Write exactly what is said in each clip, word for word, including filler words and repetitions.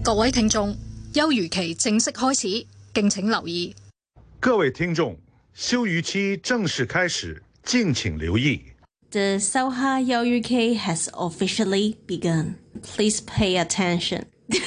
各位聽眾，休漁期正式開始，敬請留意。 各位聽眾，休漁期正式開始，敬請留意。 The Soha Yoryuki has officially begun. Please pay attention.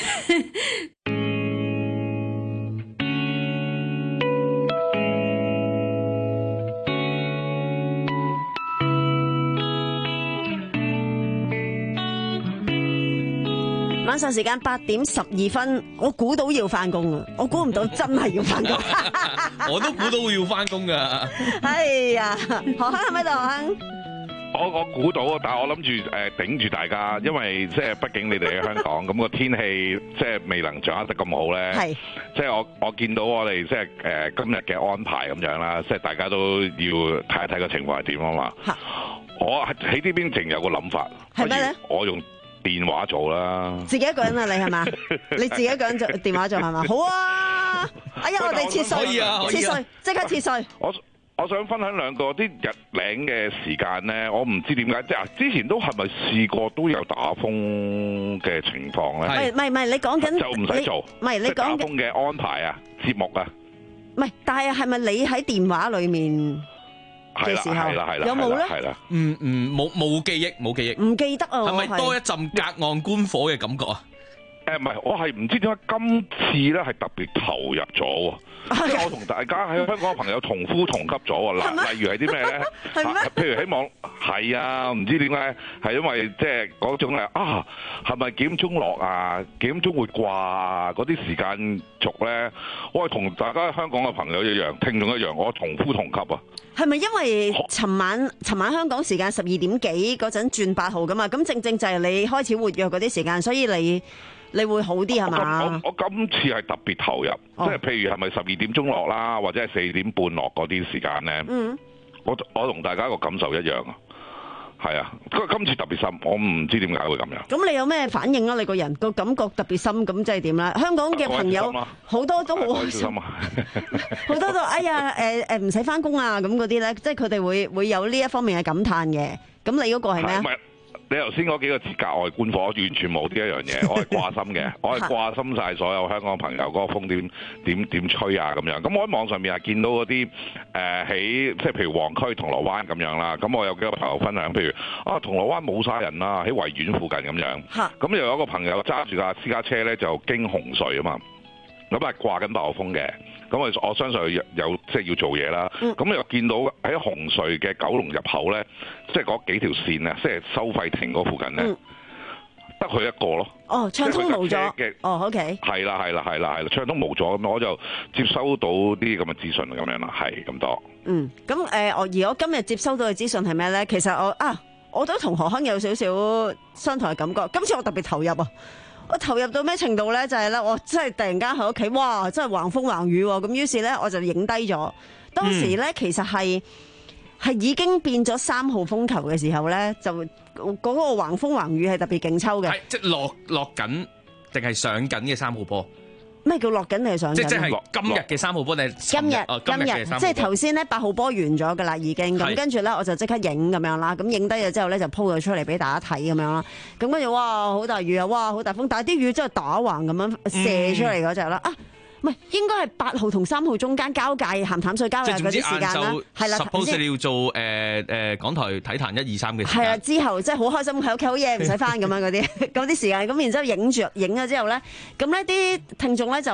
晚上時間八點十二分，我估到要翻工啊！我估唔到真係要翻工。 我都估到要翻工噶。 哎呀，何坑喺咪度？何坑？ 我我估到，但係我諗住誒頂住大家，因為即係畢竟你哋喺香港，咁個天氣即係未能掌握得咁好咧。係，即係我我見到我哋即係誒今日嘅安排咁樣啦，即係大家都要睇一睇個情況係點啊嘛。嚇！我喺呢邊淨有個諗法，係咩咧？我用電話做啦，自己一個人啊？你係嘛？你自己一個人做電話做係嘛？好啊！哎呀，我哋切碎，切碎，即刻切碎。我我想分享兩個啲日領嘅時間咧，我唔知點解，即係之前都係咪試過都有打風嘅情況咧？唔係唔係，你講緊就唔使做，唔係你講打風嘅安排啊，節目啊，唔係，但係係咪你喺電話裡面？嘅時候有冇咧？係啦， 嗯嗯，冇冇記憶，冇記憶，唔記得啊！係咪多一陣隔岸觀火嘅感覺啊？ 誒唔係，我係唔知點解今次咧係特別投入咗喎，即係我同大家喺香港嘅朋友同呼同吸咗喎。嗱，例如係啲咩咧？譬如喺網係啊，唔知點解係因為即係嗰種係啊，係咪幾點鐘落啊？幾點鐘會掛啊？嗰啲時間軸咧，我係同大家香港嘅朋友一樣，聽眾一樣，我同呼同吸啊！係咪因為尋晚尋晚香港時間十二點幾嗰陣轉八號噶嘛？咁正正就係你開始活躍嗰啲時間，所以你你會好啲係嘛？我我今次係特別投入，哦、即係譬如係咪十二點鐘落啦，或者係四點半落嗰啲時間咧？嗯，我我同大家個感受一樣啊，係啊，今次特別深，我唔知點解會咁樣。咁你有咩反應啊？你個人個感覺特別深，咁即係點咧？香港嘅朋友好多都好開心啊！好多都哎呀誒誒唔使翻工啊咁嗰啲咧，即係佢哋會會有呢一方面嘅感嘆嘅。咁你嗰個係咩啊？你頭先嗰幾個字格外觀火，完全冇呢一樣嘢。我係掛心嘅，我係掛心晒所有香港朋友嗰個風點點點吹啊咁樣。咁我喺網上面係見到嗰啲誒喺即係譬如旺區銅鑼灣咁樣啦。咁我有幾個朋友分享，譬如啊銅鑼灣冇晒人啦，喺維園附近咁樣。咁又有一個朋友揸住架私家車咧，就經紅隧啊嘛。咁啊掛緊八號風嘅，咁我我相信佢有即係要做嘢啦。咁、嗯、又見到喺紅隧嘅九龍入口咧，即係嗰幾條線啊，即係收費亭嗰附近咧，得佢、嗯、一個咯。哦，暢通無阻嘅。哦 ，OK。係啦，係啦，係啦，係啦，暢通無阻咁，我就接收到啲咁嘅資訊咁樣啦，係咁多。嗯，咁誒，我、呃、而我今日接收到嘅資訊係咩咧？其實我啊，我都同何亨有少少相同嘅感覺。今次我特別投入啊！我投入到咩程度咧？就係、是、咧，我真係突然間喺屋企，哇！真係橫風橫雨喎。咁於是咧，我就影低咗。當時咧，其實係係已經變咗三號風球嘅時候咧，就嗰個橫風橫雨係特別勁抽嘅。係即係落落緊定係上緊嘅三號波。咩叫落緊定係上緊？即即係今日嘅三號波定係今日？哦，今日即係頭先咧八號波完咗噶啦，已經咁跟住咧，我就即刻影咁樣啦。咁影低咗之後咧，就 po 咗出嚟俾大家睇咁樣啦。咁跟住哇，好大雨啊！哇，好大風，但係啲雨真係打橫咁樣射出嚟嗰隻啦。啊，唔係應該係八號同三號中間交界鹹淡水交界嗰啲時間啦。係啦 suppose 你要做誒誒港台體壇一二三嘅時間。係啊，之後即係好開心喺屋企好嘢，唔使翻咁樣嗰啲嗰啲時間。咁然之後影住影咗之後咧，咁呢啲聽眾咧就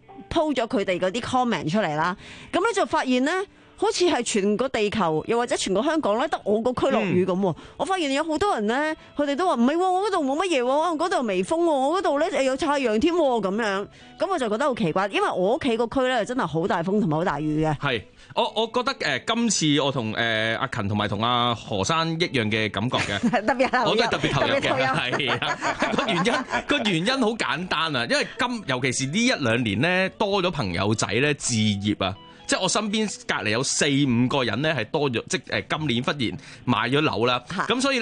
po 咗佢哋嗰啲 comment 出嚟啦。咁咧就發現咧，好似係全個地球，又或者全個香港咧，得我個區落雨咁。嗯、我發現有好多人咧，佢哋都話唔係，我嗰度冇乜嘢，我嗰度微風，我嗰度咧有太陽添咁樣。咁我就覺得好奇怪，因為我屋企個區咧真係好大風同埋好大雨嘅。係，我我覺得誒、呃，今次我同誒、呃、阿勤同埋同阿何生一樣嘅感覺嘅，特別我都係特別投入嘅，係啊。個原因個原因好簡單啊，因為今尤其是呢一兩年咧，多咗朋友仔咧置業啊。即係我身邊隔離有四五個人咧係多咗，即係誒今年忽然買咗樓啦。咁所以咧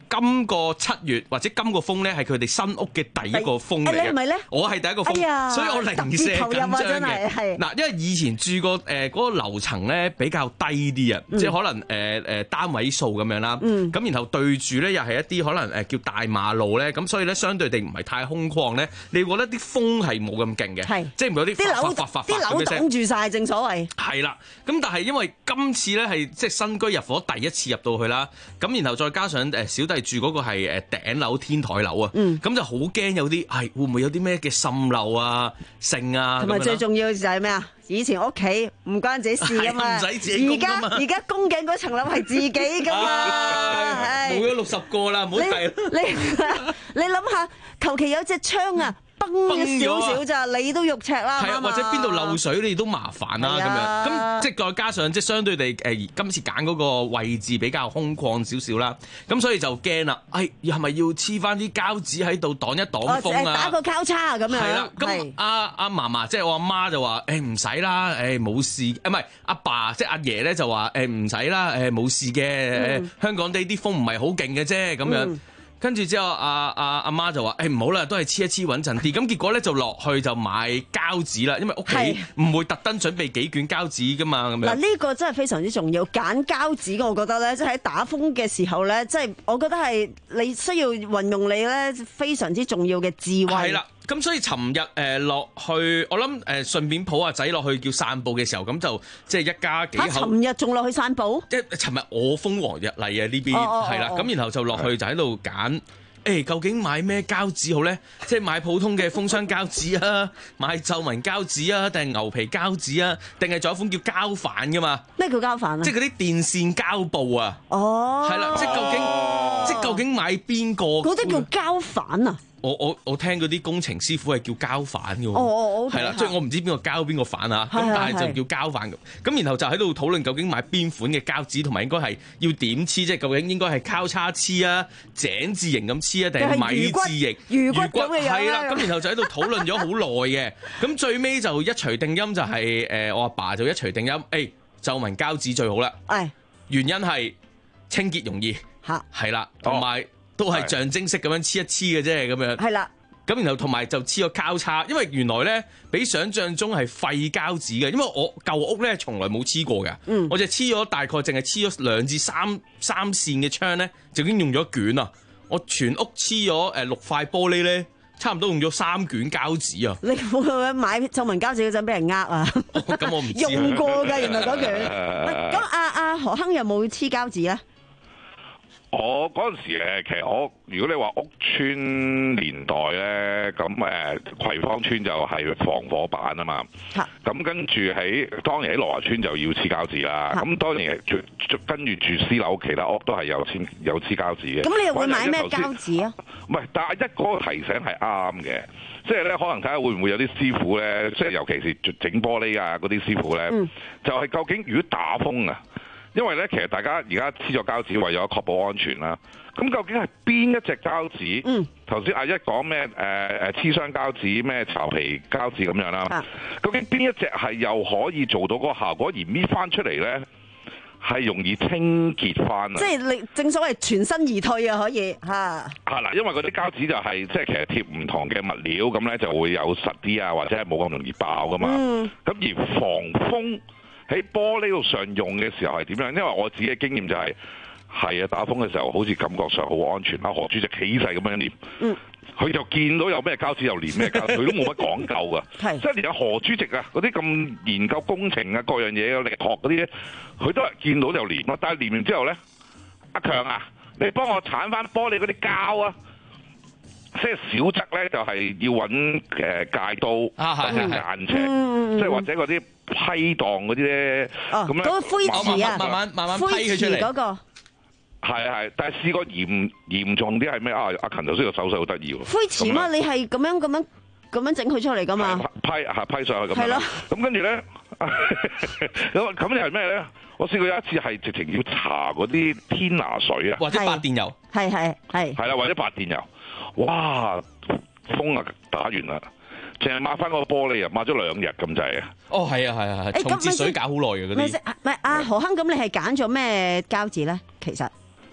今個七月或者今個風咧係佢哋新屋嘅第一個風嚟嘅。 你係咪咧？ 我係第一個風， 哎、 所以我零舍緊張嘅。 係嗱，因為以前住過誒嗰個樓層咧比較低啲啊，嗯、即係可能誒誒、呃、單位數咁樣啦。咁、嗯、然後對住咧又係一啲可能誒叫大馬路咧，咁所以咧相對地唔係太空曠咧，你會覺得啲風係冇咁勁嘅， 係即係唔會有啲啲樓啲樓擋住晒，正所謂。係啦，咁但係因為今次咧係即係新居入伙第一次入到去啦，咁然後再加上誒小弟住嗰個係誒頂樓天台樓啊，咁、嗯、就好驚有啲係會唔會有啲咩嘅滲漏啊、剩啊， 同埋最重要就係咩啊？以前屋企唔關自己事噶嘛， 唔使自己供噶嘛。 而家而家供緊嗰層樓係自己噶嘛， 冇咗六十個啦，唔好提啦。 你你諗下，求其有隻窗啊，崩咗少少咋，你都肉赤啦。 係啊，或者邊度漏水你都麻煩啦咁樣。咁即係再加上即係相對地誒，今次揀嗰個位置比較空曠少少啦，咁所以就驚啦。誒，係咪要黐翻啲膠紙喺度擋一擋風啊？ 打個交叉咁樣。 係啦，咁阿阿嫲嫲即係我阿媽就話誒唔使啦，誒冇事。誒唔係阿爸即係阿爺咧就話誒唔使啦，誒冇事嘅。誒香港地啲風唔係好勁嘅啫咁樣。跟住之後，阿阿阿媽就話：誒唔好啦，都係黐一黐穩陣啲。咁結果咧就落去就買膠紙啦，因為屋企唔會特登準備幾卷膠紙噶嘛。咁樣嗱， 呢個真係非常之重要。揀膠紙，我覺得咧，即係喺打風嘅時候咧，即係我覺得係你需要運用你咧非常之重要嘅智慧。 係啦。咁所以尋日誒落去，我諗誒順便抱阿仔落去叫散步嘅時候，咁就即係一家幾口。嚇！尋日仲落去散步？ 即係尋日我風和日麗啊呢邊係啦，咁然後就落去就喺度揀，誒究竟買咩膠紙好咧？即係買普通嘅封箱膠紙啊，買皺紋膠紙啊，定係牛皮膠紙啊，定係仲有一款叫膠反噶嘛？ 咩叫膠反啊？ 即係嗰啲電線膠布啊！哦，係啦，即係究竟即係究竟買邊個？ 嗰啲叫膠反啊！ 我我我聽嗰啲工程師傅係叫膠反嘅喎， 哦係啦，即係我唔知邊個膠邊個反啊，咁但係就叫膠反咁，咁然後就喺度討論究竟買邊款嘅膠紙，同埋應該係要點黐，即係究竟應該係交叉黐啊、井字形咁黐啊，定係米字形、魚骨咁嘅樣係啦，咁然後就喺度討論咗好耐嘅，咁最尾就一錘定音就係誒我阿爸就一錘定音，誒皺紋膠紙最好啦，誒原因係清潔容易嚇，係啦，同埋。都係象徵式咁樣黐一黐嘅啫，咁樣。係啦。咁然後同埋就黐個交叉，因為原來咧比想象中係廢膠紙嘅，因為我舊屋咧從來冇黐過嘅。嗯。我就黐咗大概淨係黐咗兩至三三線嘅窗咧，就已經用咗一卷啊！我全屋黐咗誒六塊玻璃咧，差唔多用咗三卷膠紙啊！你會唔會買皺紋膠紙嗰陣俾人呃啊？咁我唔知。用過㗎，原來嗰卷。咁阿阿何亨有冇黐膠紙咧？ 我嗰陣時誒，其實我如果你話屋邨年代咧，咁誒葵芳邨就係防火板啊嘛。咁跟住喺當然喺羅華邨就要黐膠紙啦。咁當然住跟住住私樓，其他屋都係有黐有黐膠紙嘅。咁你又會買咩膠紙啊？唔係，但係一嗰個提醒係啱嘅，即係咧可能睇下會唔會有啲師傅咧，即係尤其是整玻璃啊嗰啲師傅咧，嗯、就係究竟如果打風啊。因為咧，其實大家而家黐咗膠紙，為咗確保安全啦。咁究竟係邊一隻膠紙？嗯，頭先阿一講咩？誒誒黐箱膠紙，咩巢皮膠紙咁樣啦。啊、究竟邊一隻係又可以做到嗰個效果，而搣翻出嚟咧係容易清潔翻啊？即係你正所謂全身而退啊，可以嚇。係啦，因為嗰啲膠紙就係、是、即係其實貼唔同嘅物料，咁咧就會有實啲啊，或者係冇咁容易爆噶嘛。嗯。咁而防風。喺玻璃度上用嘅時候係點樣？因為我自己嘅經驗就係、是，係啊，打風嘅時候好似感覺上好安全啦。何主席起勢咁樣念，嗯，佢就見到有咩膠紙又念咩膠紙，佢都冇乜講究噶。係，即係連阿何主席啊嗰啲咁研究工程啊各樣嘢嘅力學嗰啲咧，佢都係見到就念咯。但係念完之後咧，阿強啊，你幫我鏟翻玻璃嗰啲膠啊！即係小則咧，就係要揾誒戒刀或者間尺，即係或者嗰啲批檔嗰啲咧，咁咧、哦、灰瓷啊，慢慢慢慢批佢出嚟嗰、嗰個。係係，但係試過嚴嚴重啲係咩啊？阿勤頭先個手勢好得意喎。灰瓷嘛，你係咁樣咁樣咁樣整佢出嚟噶嘛？批係批上去咁樣。係咯。咁跟住咧，咁咁又係咩咧？我試過有一次係直情要搽嗰啲天拿水啊，或者白電油。係係係。係啦，或者白電油。哇！風啊打完啦，淨係抹翻個玻璃啊，抹咗兩日咁滯啊！哦，係啊，係啊，係。重節水搞好耐嘅嗰啲。唔係阿何亨，咁你係揀咗咩膠紙咧？其實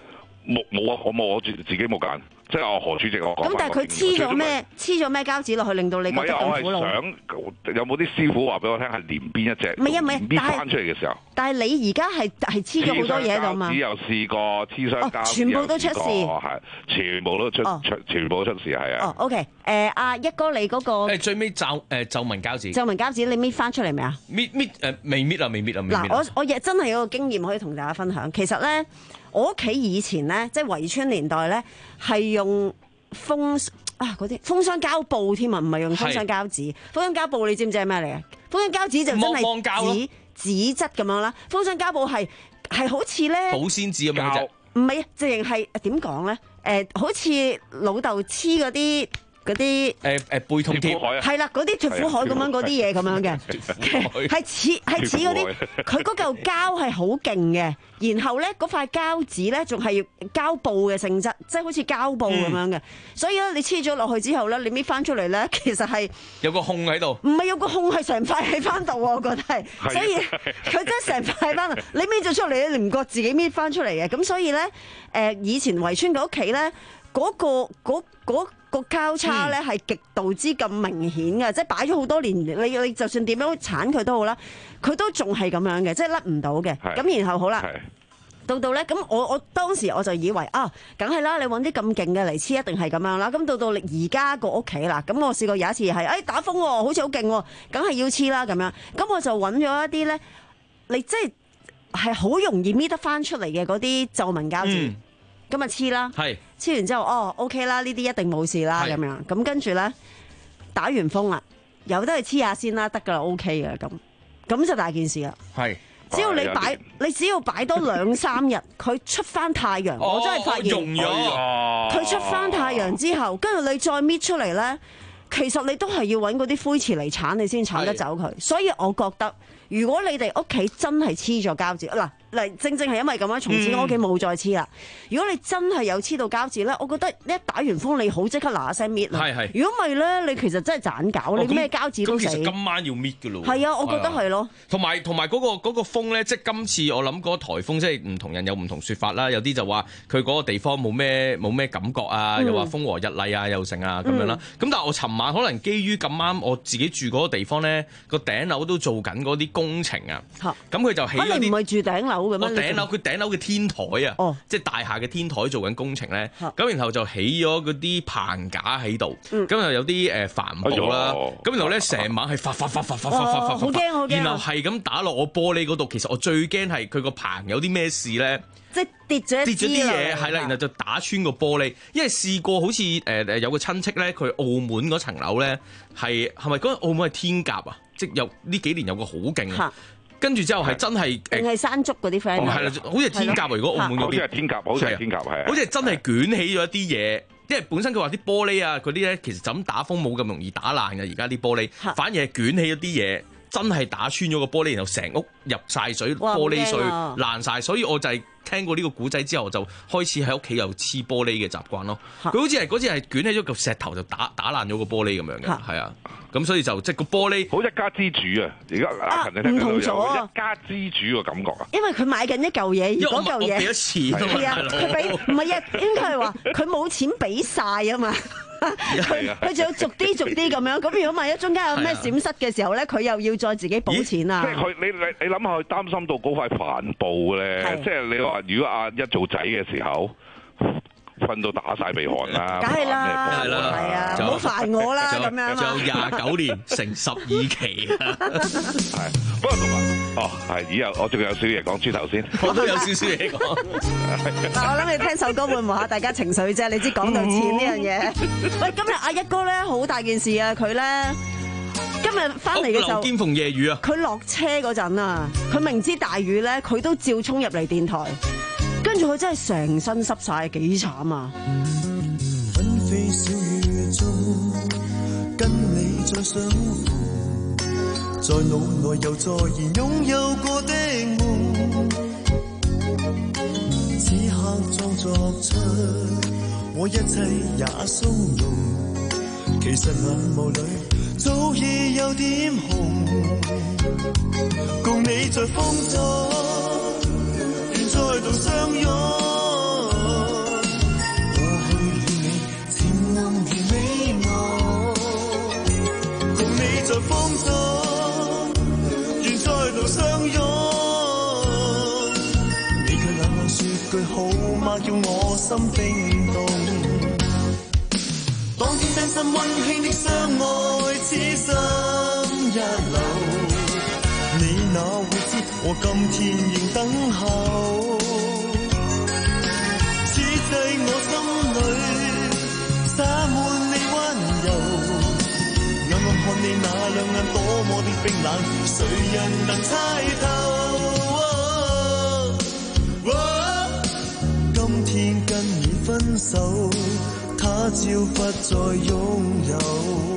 冇冇啊！我冇我自自己冇揀，即係我何主席我講。 咁但係佢黐咗咩？黐咗咩膠紙落去，令到你覺得咁苦惱？ 唔係啊，我係想有冇啲師傅話俾我聽係連邊一隻？ 唔係啊，唔係， 搣翻出嚟嘅時候。 但係你而家係係黐咗好多嘢度嘛？ 只有試過黐雙膠， 全部都出事， 係全部都出出，全部都出事係啊。 哦 ，OK， 誒阿一哥你嗰個誒最尾皺誒皺紋膠紙， 皺紋膠紙你搣翻出嚟未啊？ 搣搣誒未搣啊，未搣啊，未搣。 嗱，我我亦真係有個經驗可以同大家分享。其實咧，我屋企以前咧，即係圍村年代咧，係用封啊嗰啲封箱膠布添啊，唔係用封箱膠紙。封箱膠布你知唔知係咩嚟嘅？封箱膠紙就真係紙紙質咁樣啦。封箱膠布係係好似咧保鮮紙咁樣啫， 唔係啊，直情係點講咧？誒、呃，好似老豆黐嗰啲。嗰啲誒誒背痛貼係啦，嗰啲脫苦海咁樣嗰啲嘢咁樣嘅，係似係似嗰啲，佢嗰嚿膠係好勁嘅，然後咧嗰塊膠紙咧仲係膠布嘅性質，即係好似膠布咁樣嘅，所以咧你黐咗落去之後咧，你搣翻出嚟咧，其實係有個孔喺度， 唔係有個孔係成塊喺翻度，我覺得係，所以佢真係成塊喺翻度，你搣咗出嚟你唔覺自己搣翻出嚟嘅，咁所以咧誒以前圍村嘅屋企咧嗰個嗰嗰。個交叉咧係極度之咁明顯嘅，嗯、即係擺咗好多年，你你就算點樣鏟佢都好啦，佢都仲係咁樣嘅，即係甩唔到嘅。咁然後好啦，到到咧，咁我我當時我就以為啊，梗係啦，你揾啲咁勁嘅嚟黐，一定係咁樣啦。咁到到而家個屋企啦，咁我試過有一次係，誒打風喎，好似好勁喎，梗係要黐啦咁樣。咁我就揾咗一啲咧，你即係係好容易搣得翻出嚟嘅嗰啲皺紋膠紙。嗯咁啊黐啦，黐完之後哦 OK 啦，呢啲一定冇事啦咁樣，咁跟住咧打完風啦，由得佢黐下先啦，得噶啦 OK 嘅咁，咁就大件事啦。係，只要你擺，你只要擺多兩三日，佢出翻太陽，我真係發現，佢出翻太陽之後，跟住你再搣出嚟咧，其實你都係要揾嗰啲灰塵嚟鏟，你先鏟得走佢。所以我覺得，如果你哋屋企真係黐咗膠紙，嗱。嗱，正正係因為咁樣，從此我屋企冇再黐啦。如果你真係有黐到膠紙咧，我覺得一打完風你好即刻嗱嗱聲搣啦。係係。如果唔係咧，你其實真係盞搞，你咩膠紙都死。咁其實今晚要搣㗎咯。係啊，我覺得係咯。同埋同埋嗰個嗰個風咧，即係今次我諗嗰個颱風，即係唔同人有唔同説法啦。有啲就話佢嗰個地方冇咩冇咩感覺啊，又話風和日麗啊，又成啊咁樣啦。咁但係我尋晚可能基於咁啱我自己住嗰個地方咧，個頂樓都做緊嗰啲工程啊。咁佢就起咗啲。你唔係住頂樓？我頂樓佢頂樓嘅天台啊，哦、即係大廈嘅天台做緊工程咧，咁、哦、然後就起咗嗰啲棚架喺度，咁、嗯、又有啲誒帆布啦，咁、哎、然後咧成晚係發發發發發發發發，好驚好驚，然後係咁打落我玻璃嗰度，其實我最驚係佢個棚有啲咩事咧，即係跌咗跌咗啲嘢，係啦，然後就打穿個玻璃，因為試過好似誒誒有個親戚咧，佢澳門嗰層樓咧係係咪嗰澳門係天鴿啊？即係有呢幾年有個好勁啊！跟住之後係真係定係山竹嗰啲 friend，係啦，好似係天鴿。如果澳門嗰邊，好似係天鴿，好似係天鴿，係好似係真係捲起咗一啲嘢。因為本身佢話啲玻璃啊嗰啲咧，其實就咁打風冇咁容易打爛嘅。而家啲玻璃反而係捲起一啲嘢，真係打穿咗個玻璃，然後成屋入晒水，玻璃碎爛晒。所以我就係聽過呢個古仔之後，就開始喺屋企有黐玻璃嘅習慣咯。佢好似係嗰次係捲起咗嚿石頭就打打爛咗個玻璃咁樣嘅，係啊。咁所以就即係個玻璃好一家之主啊！而家阿陳你聽到有一家之主嘅感覺啊！因為佢買緊一嚿嘢，而嗰嚿嘢俾咗錢係啊，佢俾唔係啊，應該係話佢冇錢俾晒啊嘛。佢佢仲要逐啲逐啲咁樣。咁如果萬一中間有咩閃失嘅時候咧，佢又要再自己補錢啊！即係佢你你你諗下，佢擔心到嗰塊帆布咧，即係你話如果阿一做仔嘅時候。瞓到打晒鼻鼾啦，梗係啦，係啦，係啊，唔好煩我啦咁樣。仲有廿九年成十二期，係。不過同埋，哦，係，以後我仲有少嘢講，豬頭先，我都有少少嘢講。嗱，我諗你聽首歌會磨下大家情緒啫，你知講到錢呢樣嘢。喂，今日阿一哥咧好大件事啊，佢咧今日翻嚟嘅時候，兼逢夜雨啊，佢落車嗰陣啊，佢明知大雨咧，佢都照衝入嚟電台。跟住佢真係成身濕晒，幾慘啊！紛飛小雨中，跟你再相逢，在腦內又再現擁有過的夢。此刻裝作出我一切也鬆容，其實眼眸裏早已有點紅，共你在風中。再度相擁。 在風中，願再度相擁。你卻冷冷說句好嗎，叫我心冰凍。當天真心溫馨的相愛，此心一縷，你哪會知我今天仍等候？此際我心裏灑滿你溫柔，暗暗看你那兩眼多麼的冰冷，誰人能猜透？哦哦、今天跟你分手，他朝不再擁有。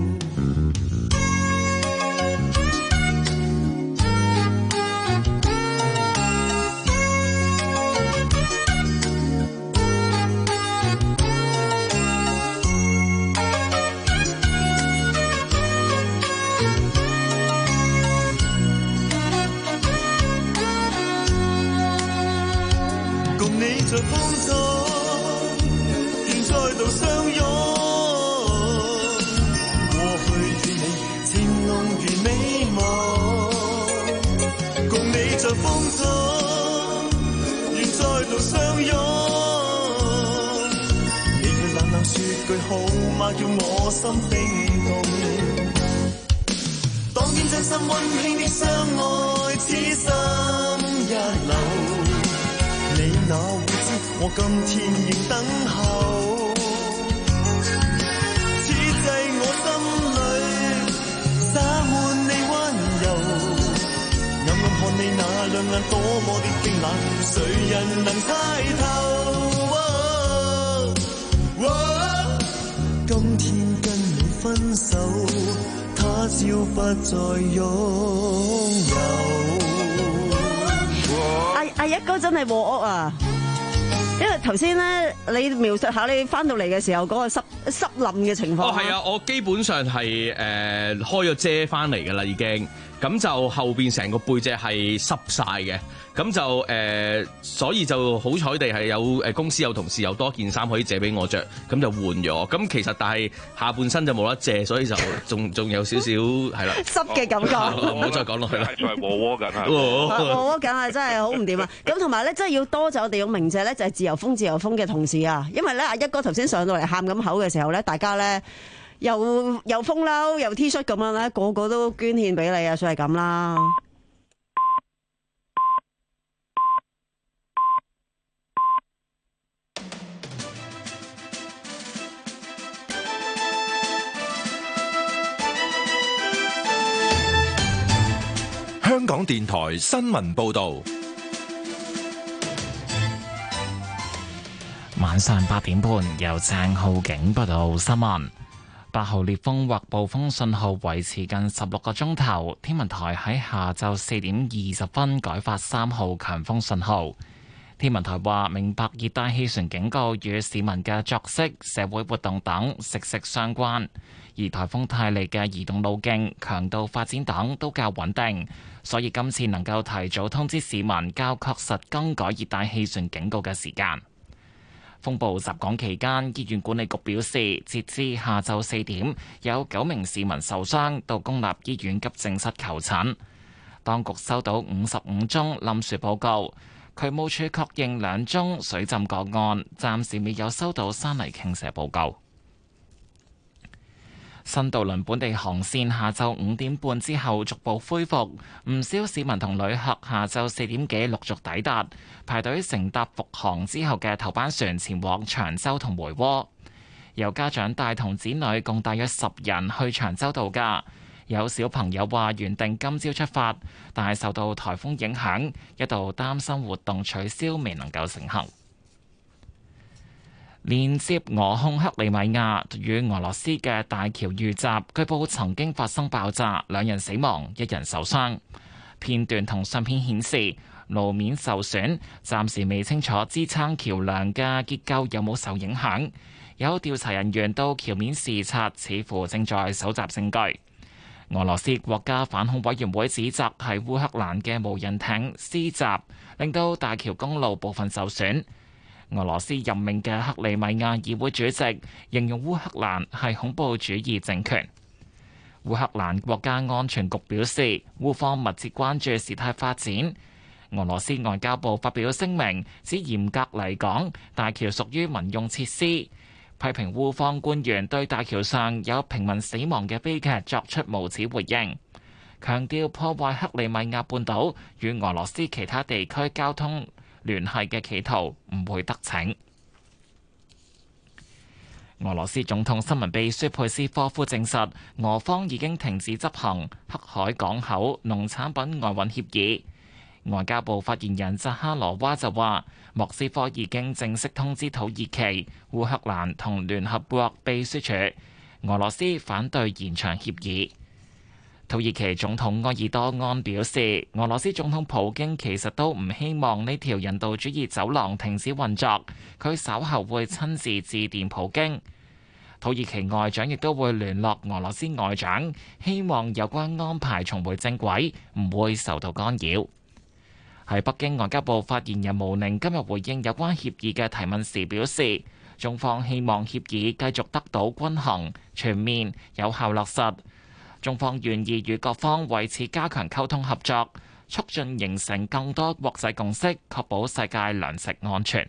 在風中，願再度相擁。過去與你情濃如美夢，共你在風中，願再度相擁。你卻冷冷說句好嗎，叫我心冰凍。當天真心溫馨的相愛，此心一縷。你哪會知我今天仍等候？此際我心裏灑滿你溫柔，暗暗看你那兩眼多麼的冰冷，誰人能猜透？哦哦、今天跟你分手，他朝不再擁有。 阿一哥真係禍屋啊！因為頭先咧，你描述下你翻到嚟嘅時候嗰個濕濕冧嘅情況。 哦，係啊，我基本上係誒、呃、開咗遮翻嚟㗎啦，已經。咁就後邊成個背脊係濕晒嘅，咁就誒、呃，所以就好彩地係有誒公司有同事有多件衫可以借俾我着，咁就換咗。咁其實但係下半身就冇得借，所以就仲仲有少少係啦濕嘅感覺。 唔好再講落去啦， 再窩窩緊啊！ 窩窩緊啊，真係好唔掂啊！咁同埋咧，真係要多謝我哋用鳴謝咧，就係自由風自由風嘅同事啊，因為咧阿一哥頭先上到嚟喊咁口嘅時候咧，大家咧。又又風褸又 T 恤咁樣咧，個個都捐獻俾你啊，所以係咁啦。 香港電台新聞報道， 晚上八點半由鄭浩景報道新聞。八號烈風或暴風信號維持近十六個鐘頭，天文台喺下晝四點二十分改發三號強風信號。天文台話明白熱帶氣旋警告與市民嘅作息、社會活動等息息相關，而颱風泰利嘅移動路徑、強度發展等都較穩定，所以今次能夠提早通知市民較確實更改熱帶氣旋警告嘅時間。風暴襲港期間，醫院管理局表示，截至下晝四點，有九名市民受傷，到公立醫院急症室求診。當局收到五十五宗冧樹報告，渠務署確認兩宗水浸個案，暫時未有收到山泥傾瀉報告。新渡輪本地航線下晝五點半之後逐步恢復，唔少市民同旅客下晝四點幾陸續抵達，排隊乘搭復航之後嘅頭班船前往長洲同梅窩。有家長帶同子女共大約十人去長洲度假，有小朋友話原定今朝出發，但係受到颱風影響，一度擔心活動取消，未能夠成行。連接俄控克里米亞與俄羅斯嘅大橋遇襲，據報曾經發生爆炸，兩人死亡，一人受傷。片段同相片顯示路面受損，暫時未清楚支撐橋樑嘅結構有冇受影響。有調查人員到橋面視察，似乎正在搜集證據。俄羅斯國家反恐委員會指責係烏克蘭嘅無人艇施襲，令到大橋公路部分受損。俄羅斯任命嘅克里米亞議會主席形容烏克蘭係恐怖主義政權。 烏克蘭國家安全局表示，烏方密切關注事態發展。俄羅斯外交部發表聲明，指嚴格嚟講，大橋屬於民用設施，批評烏方官員對大橋上有平民死亡嘅悲劇作出無恥回應，強調破壞克里米亞半島與俄羅斯其他地區交通聯繫嘅企圖唔會得逞。俄羅斯總統新聞秘書佩斯科夫證實，俄方已經停止執行黑海港口農產品外運協議。外交部發言人扎哈羅娃就話，莫斯科已經正式通知土耳其、烏克蘭同聯合國秘書處，俄羅斯反對延長協議。土耳其總統埃爾多安表示，俄羅斯總統普京其實都唔希望呢條人道主義走廊停止運作，佢稍後會親自致電普京。土耳其外長亦都會聯絡俄羅斯外長，希望有關安排重回正軌，唔會受到干擾。喺北京，外交部發言人毛寧今日回應有關協議嘅提問時表示，中方希望協議繼續得到均衡、全面、有效落實。中方願意與各方為此加強溝通合作，促進形成更多國際共識，確保世界糧食安全。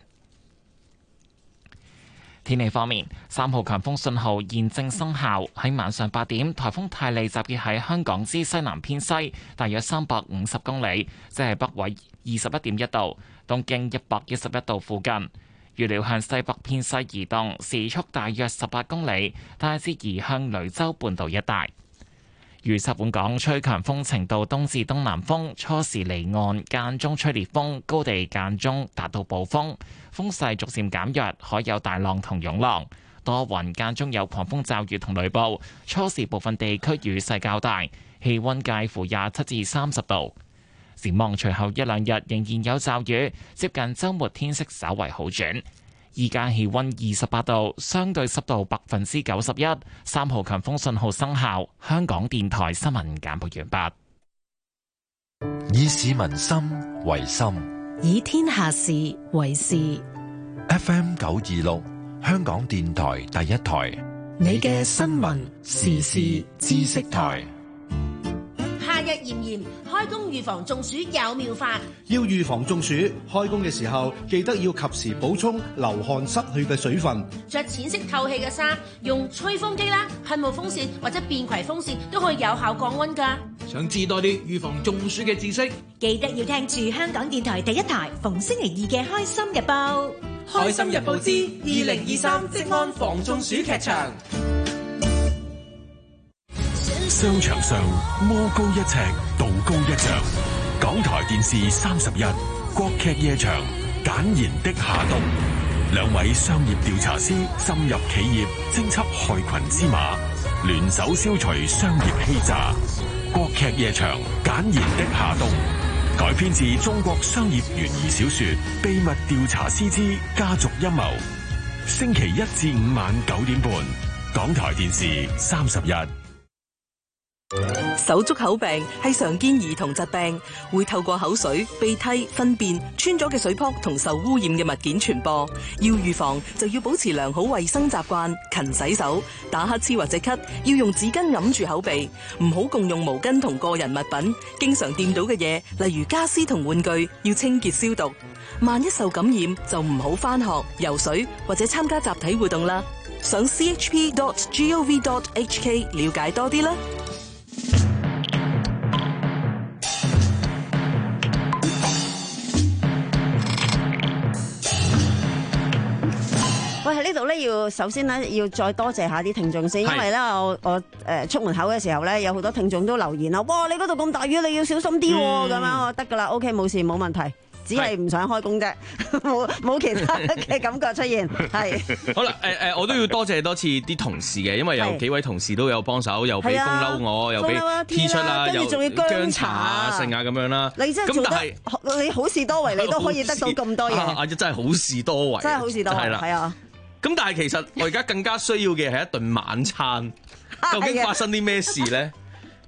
天氣方面，三號強風信號現正生效。喺晚上八點，颱風泰利集結喺香港之西南偏西，大約三百五十公里，即係北緯二十一點一度，東經一百一十一度附近。預料向西北偏西移動，時速大約十八公里，大致移向雷州半島一帶。預測本港吹強風程度東至東南風，初時離岸，間中吹烈風，高地間中達到暴風，風勢逐漸減弱，海有大浪同湧浪。多雲，間中有狂風驟雨同雷暴，初時部分地區雨勢較大，氣溫介乎廿七至三十度。展望隨後一兩日仍然有驟雨，接近週末天色稍為好轉。依家氣溫二十八度，相對濕度百分之九十一，三號強風信號生效。香港電台新聞簡報完畢。以市民心為心， 以天下事為事。 F M 九二六，香港電台第一台， 你嘅新聞時事知識台。 夏日炎炎，開工預防中暑有妙法。 要預防中暑，開工嘅時候記得要及時補充流汗失去嘅水分。 着淺色透氣嘅衫，用吹風機啦、噴霧風扇或者便攜風扇都可以有效降溫㗎。 想知多啲預防中暑嘅知識， 記得要聽住香港電台第一台逢星期二嘅《開心日報》。 開心日報之二零二三職安防中暑劇場。 商場上魔高一尺，道高一丈。港台電視三十一國劇夜場，簡言的夏冬，兩位商業調查師深入企業偵緝害群之馬，聯手消除商業欺詐。國劇夜場，簡言的夏冬，改編自中國商業懸疑小說《秘密調查師之家族陰謀》。星期一至五晚九點半，港台電視三十一。 手足口病係常見兒童疾病，會透過口水、鼻涕、糞便、穿咗嘅水泡同受污染嘅物件傳播。要預防就要保持良好衛生習慣，勤洗手，打乞嗤或者咳要用紙巾揞住口鼻，唔好共用毛巾同個人物品。經常掂到嘅嘢，例如家私同玩具，要清潔消毒。萬一受感染就唔好返學、游水或者參加集體活動啦。上 c h p dot gov dot h k 了解多啲啦。 喂，喺呢度咧，要首先咧要再多謝下啲聽眾先，因為咧我我誒出門口嘅時候咧，有好多聽眾都留言啦，哇！你嗰度咁大雨，你要小心啲喎，咁樣我得噶啦 ，OK 冇事冇問題。只係唔想開工啫，冇冇其他嘅感覺出現。係好啦，誒、呃、誒，我都要多謝多次啲同事嘅，因為有幾位同事都有幫手，又俾風褸我，又俾 T 恤啦，又薑茶啊、剩啊咁樣啦。 你真係做得，你好事多為，你都可以得到咁多嘢。 啊，真係好事多為， 真係好事多為，係啦，係啊。 咁但係其實我而家更加需要嘅係一頓晚餐，究竟發生啲咩事咧？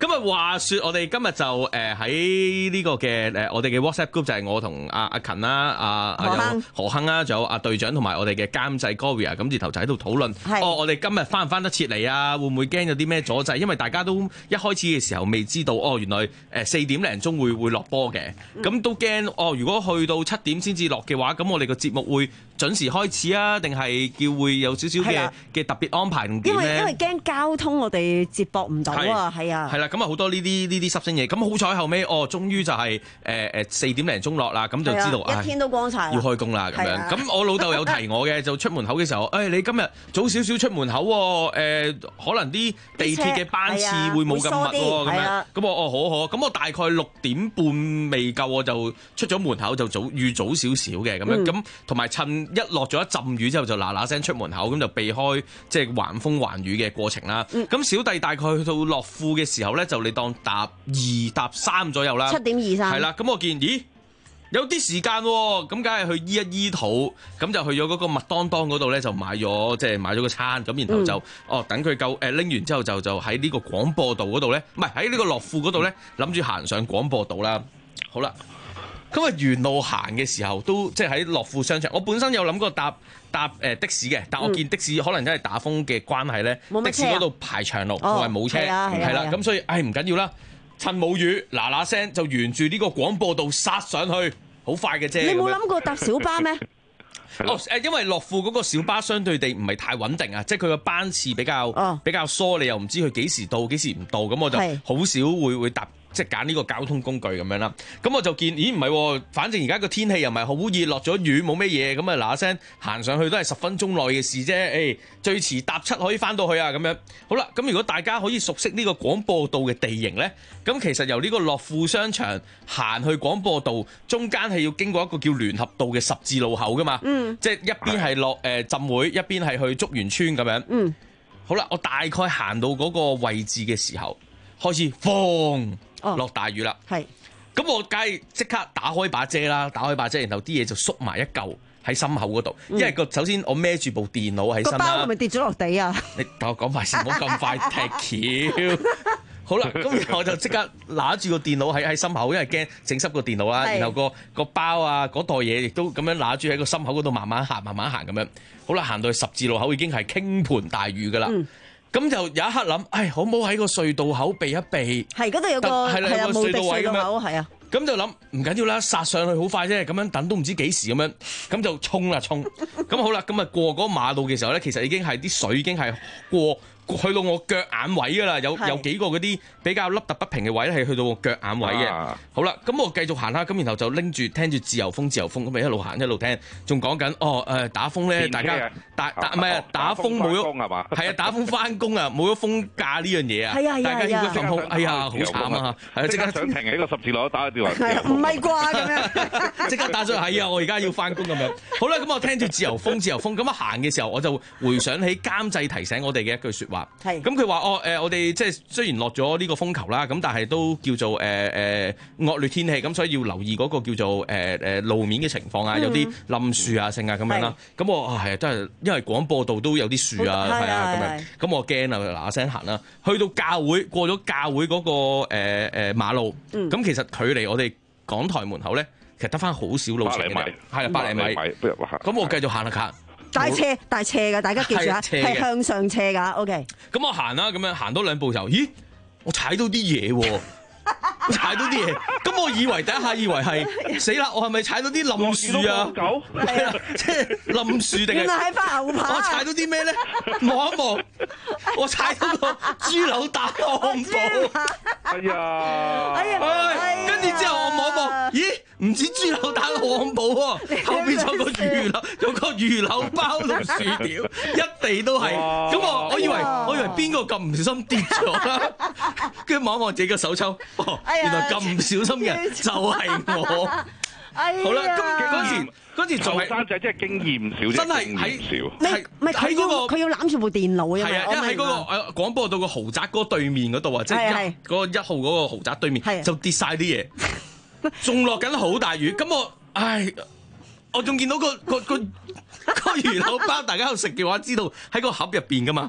咁啊，話說我哋今日就誒喺呢個嘅誒我哋嘅 WhatsApp group 就係我同阿阿勤啦、阿阿何亨啦，仲有阿隊長同埋我哋嘅監製 Gloria， 咁然後就喺度討論，哦，我哋今日翻唔翻得切嚟啊？會唔會驚有啲咩阻滯？因為大家都一開始嘅時候未知道，哦，原來誒四點零鐘會會落波嘅，咁、嗯、都驚哦。如果去到七點先至落嘅話，咁我哋個節目會準時開始啊？定係叫會有少少嘅嘅特別安排定點咧？因為因為驚交通我哋接駁唔到啊，係啊，係啦，咁啊好多呢啲呢啲濕星嘢。咁好彩後尾，哦，終於就係誒誒四點零鐘落啦，咁就知道啊，一天都光晒，要開工啦咁樣。咁我老豆有提我嘅，就出門口嘅時候，誒、哎、你今日早少少出門口喎、哦呃，可能啲地鐵嘅班次會冇咁密喎，咁樣。咁我哦好好，咁我大概六點半未夠，我就出咗門口就早預早少少嘅咁樣。咁同埋趁一落咗一陣雨之後，就嗱嗱聲出門口，咁就避開即係橫風橫雨嘅過程啦。咁、嗯、小弟大概去到樂富嘅時候咧，就你當搭二搭三左右啦，七點二三係啦。咁我見咦有啲時間喎，咁梗係去醫一醫肚，咁就去咗嗰個麥當當嗰度咧，就買咗即係買咗個餐，咁然後就、嗯、哦等佢夠誒拎完之後就就喺呢個廣播道嗰度咧，唔係喺呢個樂富嗰度咧，諗住行上廣播道啦。好啦，咁啊沿路行嘅時候都即係喺樂富商場，我本身有諗過搭搭誒的士嘅，但我見的士可能因為打風嘅關係咧、嗯，的士嗰度排長路，同埋冇車，係啦，咁所以唉唔緊要啦。趁冇雨，嗱嗱聲就沿住呢個廣播道殺上去，好快嘅啫。你冇諗過搭小巴咩？哦，誒，因為樂富嗰個小巴相對地唔係太穩定啊，即係佢個班次比較、哦、比較疏，你又唔知佢幾時到幾時唔到，咁我就好少會會搭。即係揀呢個交通工具咁樣啦，咁我就見，咦唔係，反正而家個天氣又唔係好熱，落咗雨冇咩嘢，咁啊嗱嗱聲行上去都係十分鐘內嘅事啫，誒、哎、最遲搭七可以翻到去啊咁樣。好啦，咁如果大家可以熟悉呢個廣播道嘅地形呢，咁其實由呢個樂富商場行去廣播道，中間係要經過一個叫聯合道嘅十字路口噶嘛，嗯，即係一邊係落誒浸會，一邊係去竹園村咁樣。嗯，好啦，我大概行到嗰個位置嘅時候，開始風。落大雨啦，係，咁我梗係即刻打開把遮啦，打開把遮，然後啲嘢就縮埋一嚿喺心口嗰度，因為個首先我孭住部電腦喺身啦，個包係咪跌咗落地啊？你等我講埋先，唔好咁快踢橋。好啦，咁然後我就即刻拿住個電腦喺喺心口，因為驚整濕個電腦啦。然後個個包啊，嗰袋嘢亦都咁樣拿住喺個心口嗰度，慢慢行，慢慢行咁樣。好啦，行到去十字路口已經係傾盆大雨噶啦。嗯咁就有一刻諗，唉，可唔可喺個隧道口避一避？係嗰度有個係啊，無敵隧道口係啊。咁就諗唔緊要啦，殺上去好快啫。咁樣等都唔知幾時咁樣，咁就衝啦衝。咁好啦，咁啊過嗰個馬路嘅時候咧，其實已經係啲水已經係過。去到我腳眼位㗎啦，有有幾個嗰啲比較凹凸不平嘅位咧，係去到我腳眼位嘅、啊。好啦，咁我繼續行啦，咁然後就拎住聽住自由風，自由風咁咪一路行一路聽，仲講緊哦誒打風咧，大家打打唔係啊打風冇咗係嘛？係啊打風翻工啊，冇咗風假呢樣嘢啊！係啊係啊，大家應該放空。哎呀好慘啊！係啊，即刻想停喺個十字路打個電話。唔係啩咁樣？即刻打咗係啊！我而家要翻工咁樣。好啦，咁我聽住自由風，自由風咁啊行嘅時候，我就回想起監製提醒我哋嘅一句説話。係，咁佢話哦誒、呃，我哋即係雖然落咗呢個風球啦，咁但係都叫做誒誒、呃、惡劣天氣，咁所以要留意嗰個叫做誒誒、呃、路面嘅情況啊，嗯、有啲冧樹啊、剩啊咁樣啦。咁我係啊，都係因為廣播道都有啲樹啊，係啊咁樣。咁我驚啊，嗱嗱聲行啦，去到教會過咗教會嗰、那個誒誒、呃、馬路，咁、嗯、其實距離我哋港台門口咧，其實得翻好少路程嘅，係啊，百零米。咁我繼續行啦，卡。大斜大斜㗎，大家記住下，係向上斜㗎。OK。咁我行啦，咁樣行多兩步就，咦？我踩到啲嘢喎，踩到啲嘢。咁我以為第一下以為係死啦，我係咪踩到啲冧樹啊？狗係啊，即係冧樹定係？原來係塊牛扒。我踩到啲咩咧？望一望，我踩到個豬柳蛋漢堡。哎呀！哎呀！跟住之後我望一望，咦？唔止豬柳蛋漢堡喎，後邊有個魚柳，有個魚柳包同薯條，一地都係。咁我我以為我以為邊個咁唔小心跌咗啦，跟住望一望自己嘅手抽，哦，原來咁唔小心嘅就係我。好啦，咁嗰時嗰時仲係生仔，真係經驗少，真係喺係唔係喺嗰個佢要攬住部電腦啊嘛，係啊，因為喺嗰個誒廣播道個豪宅嗰對面嗰度啊，即係一嗰個一號嗰個豪宅對面就跌晒啲嘢。仲落緊好大雨，咁我，唉，我仲見到個個個個魚柳包，大家喺度食嘅話，知道喺個盒入邊噶嘛，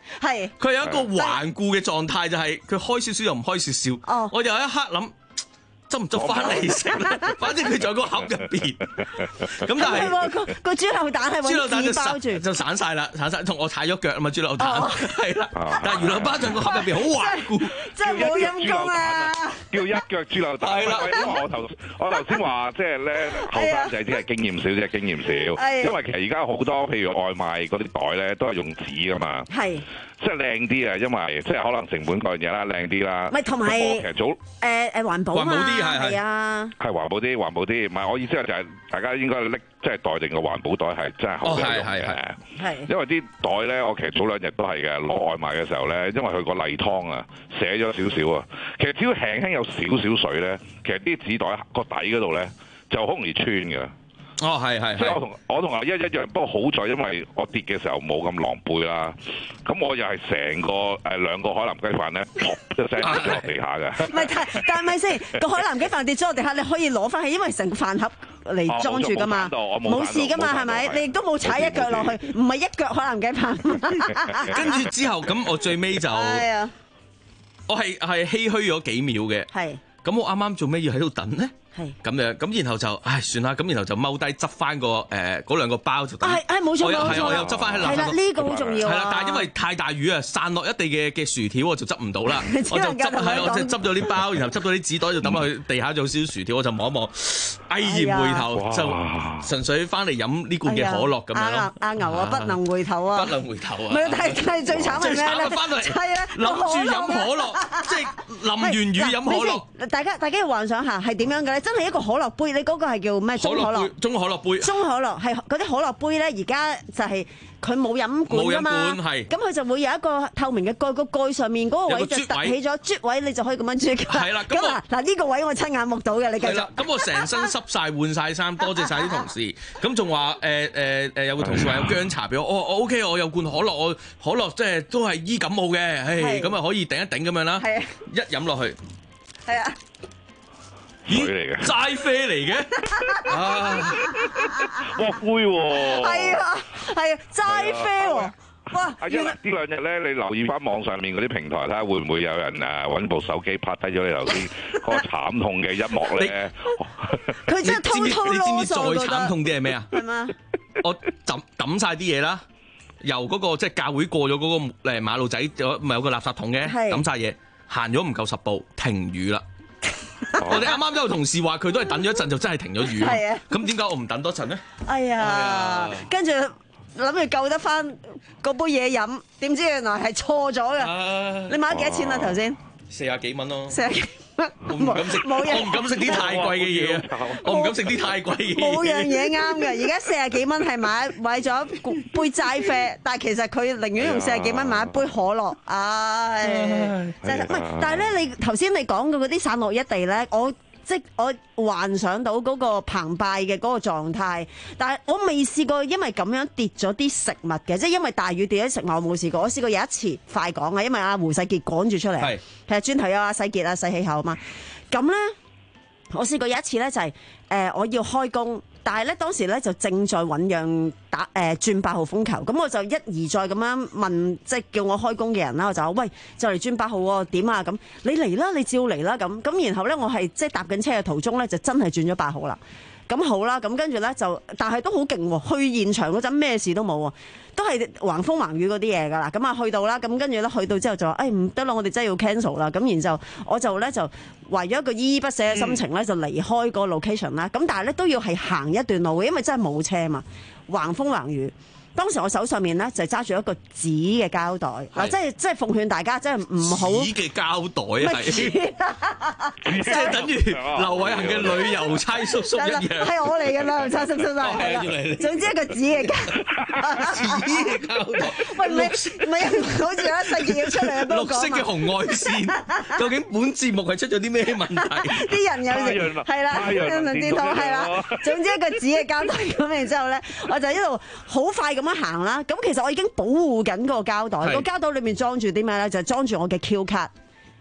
係佢有一個頑固嘅狀態，就係佢開少少又唔開少少。 哦， 我有一刻諗。執唔執翻嚟食咧？反正佢仲有個盒入邊，咁但係個個豬柳蛋係揾紙包住， 就散晒啦，散晒。同我踩咗腳啊嘛，豬柳蛋係啦。但係原來包在個盒入邊好頑固， 真係冇陰功啊！ 叫一腳豬柳蛋。係啦，因為我頭我頭先話即係咧後生仔只係經驗少，只係經驗少。因為其實而家好多譬如外賣嗰啲袋咧都係用紙噶嘛。係。即係靚啲啊，因為即係可能成本嗰樣嘢啦，靚啲啦。 唔係同埋其實早誒誒環保嘛， 啲係係啊， 係環保啲，環保啲。唔係我意思係就係大家應該拎即係袋定個環保袋係真係好有用嘅。係因為啲袋咧，我其實早兩日都係嘅，攞外賣嘅時候咧，因為佢個例湯啊，寫咗少少啊。其實只要輕輕有少少水咧，其實啲紙袋個底嗰度咧就好容易穿嘅。 哦，係係， 即係我同我同阿一一樣，不過好在因為我跌嘅時候冇咁狼狽啦，咁我又係成個誒兩個海南雞飯咧，一聲跌咗落地下嘅。 唔係，但但係咪先個海南雞飯跌咗落地下，你可以攞翻去，因為成個飯盒嚟裝住噶嘛，冇事噶嘛，係咪？你亦都冇踩一腳落去，唔係一腳海南雞飯。 跟住之後，咁我最尾就，我係係唏噓咗幾秒嘅。係。咁我啱啱做咩要喺度等咧？係咁樣，咁然後就唉算啦，咁然後就踎低執翻個誒嗰兩個包就等。係係冇錯冇錯，我又執翻喺垃圾。係啦，呢個好重要。係啦，但係因為太大雨啊，散落一地嘅嘅薯條我就執唔到啦。我就執係我即係執咗啲包，然後執咗啲紙袋就抌落去地下，做少少薯條，我就望一望，毅然回頭就純粹翻嚟飲呢罐嘅可樂咁樣咯。 阿牛啊，不能回頭啊！ 不能回頭啊！ 唔係，但係但係最慘係咩咧？ 翻嚟係啊， 諗住飲可樂，即係淋完雨飲可樂。 大家大家要幻想下係點樣嘅咧？真係一個可樂杯，你嗰個係叫咩？中可樂， 中可樂杯， 中可樂係嗰啲可樂杯咧。而家就係佢冇飲管㗎嘛，冇飲管係。咁佢就會有一個透明嘅蓋，個蓋上面嗰個位就凸起咗，啜位你就可以咁樣啜。係啦，咁啊嗱呢個位我親眼目睹嘅，你繼續。係啦， 咁我成身濕晒，換晒衫，多謝晒啲同事。咁仲話誒誒誒有個同事話有薑茶俾我，我我 OK，我有罐可樂，我可樂即係都係醫感冒嘅，唉咁啊可以頂一頂咁樣啦。係啊，一飲落去。 係啊。 水嚟嘅， 齋啡嚟嘅，啊， 哇杯喎， 係啊係啊齋啡喎，哇！ 啊，因為呢兩日咧，你留意翻網上面嗰啲平台，睇下會唔會有人誒揾部手機拍低咗你頭先嗰個慘痛嘅一幕咧？ 佢真係偷偷攞你知唔知再慘痛啲係咩啊？ 係嘛？ 我抌抌曬啲嘢啦，由嗰個即係教會過咗嗰個誒馬路仔，有咪有個垃圾桶嘅，抌曬嘢，行咗唔夠十步，停雨啦。我哋啱啱都有同事話佢都係等咗一陣就真係停咗雨，咁點解我唔等多陣呢？ 哎呀，跟住諗住救得翻嗰杯嘢飲，點知原來係錯咗嘅。你買咗幾多錢啊？頭先四廿幾蚊咯。 四廿幾蚊， 我唔敢食，我唔敢食啲太貴嘅嘢啊！我唔敢食啲太貴嘅嘢。 冇樣嘢啱嘅，而家四廿幾蚊係買買咗杯齋啡，但係其實佢寧願用四廿幾蚊買一杯可樂。唉，真係唔係？但係咧，你頭先你講嘅嗰啲散落一地咧，我。即我幻想到嗰個澎湃嘅嗰個狀態，但係我未試過因為咁樣跌咗啲食物嘅，即係因為大雨跌咗食物我冇試過。我試過有一次快講啊，因為阿胡世傑趕住出嚟，其實轉頭有阿世傑啊細氣候啊嘛。咁咧，我試過有一次咧就係、是、誒、呃、我要開工。但係咧，當時咧就正在醞釀打誒轉八號風球，咁我就一而再咁樣問，即係叫我開工嘅人啦，我就話：喂，就嚟轉八號喎，點啊？咁你嚟啦，你照嚟啦，咁咁然後咧，我係即係搭緊車嘅途中咧，就真係轉咗八號啦。咁好啦，咁跟住咧就，但係都好勁喎，去現場嗰陣咩事都冇喎，都係橫風橫雨嗰啲嘢㗎啦。咁啊去到啦，咁跟住咧去到之後就話：誒唔得啦，我哋真係要 cancel 啦。咁然之後我就咧就懷咗一個依依不捨嘅心情咧，就離開個 location 啦。咁但係咧都要係行一段路嘅，因為真係冇車嘛，橫風橫雨。當時我手上面咧就揸住一個紙嘅膠袋，嗱，即係即係奉勸大家，即係唔好紙嘅膠袋係，即係等於劉偉恒嘅旅遊差叔叔一樣， 係我嚟嘅旅遊差叔叔啊！總之一個紙嘅膠紙嘅膠袋， 喂唔係唔係，好似有一世嘢要出嚟都講綠色嘅紅外線，究竟本節目係出咗啲咩問題？ 啲人有時係啦，人民電台係啦，總之一個紙嘅膠袋咁，然之後咧，我就一路好快咁樣行啦，咁其實我已經保護緊嗰個膠袋，個膠袋裏面裝住啲咩咧？就係裝住我嘅 Q 卡。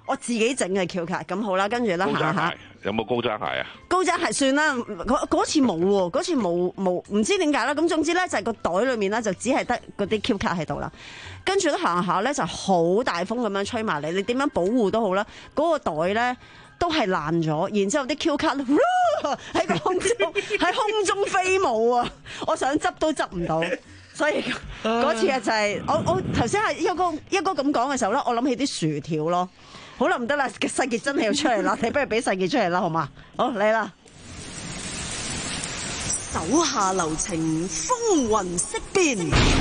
我自己整嘅 Q 卡，咁好啦，跟住咧下下。 有冇高踭鞋啊？ 高踭鞋算啦，嗰嗰次冇喎，嗰次冇冇，唔知點解啦。咁總之咧就係個袋裏面咧就只係得嗰啲 Q 卡喺度啦。跟住咧行下咧就好大風咁樣吹埋嚟，你點樣保護都好啦，嗰、嗰個袋咧都係爛咗，然之後啲 Q 卡喺個空中喺空中飛舞啊！我想執都執唔到，所以嗰次啊就係、是、我我頭先係一哥一哥咁講嘅時候咧，我諗起啲薯條咯。好啦，唔得啦，世傑真係要出嚟啦，你不如俾世傑出嚟啦，好嘛？好嚟啦！ 手下留情，風雲色變，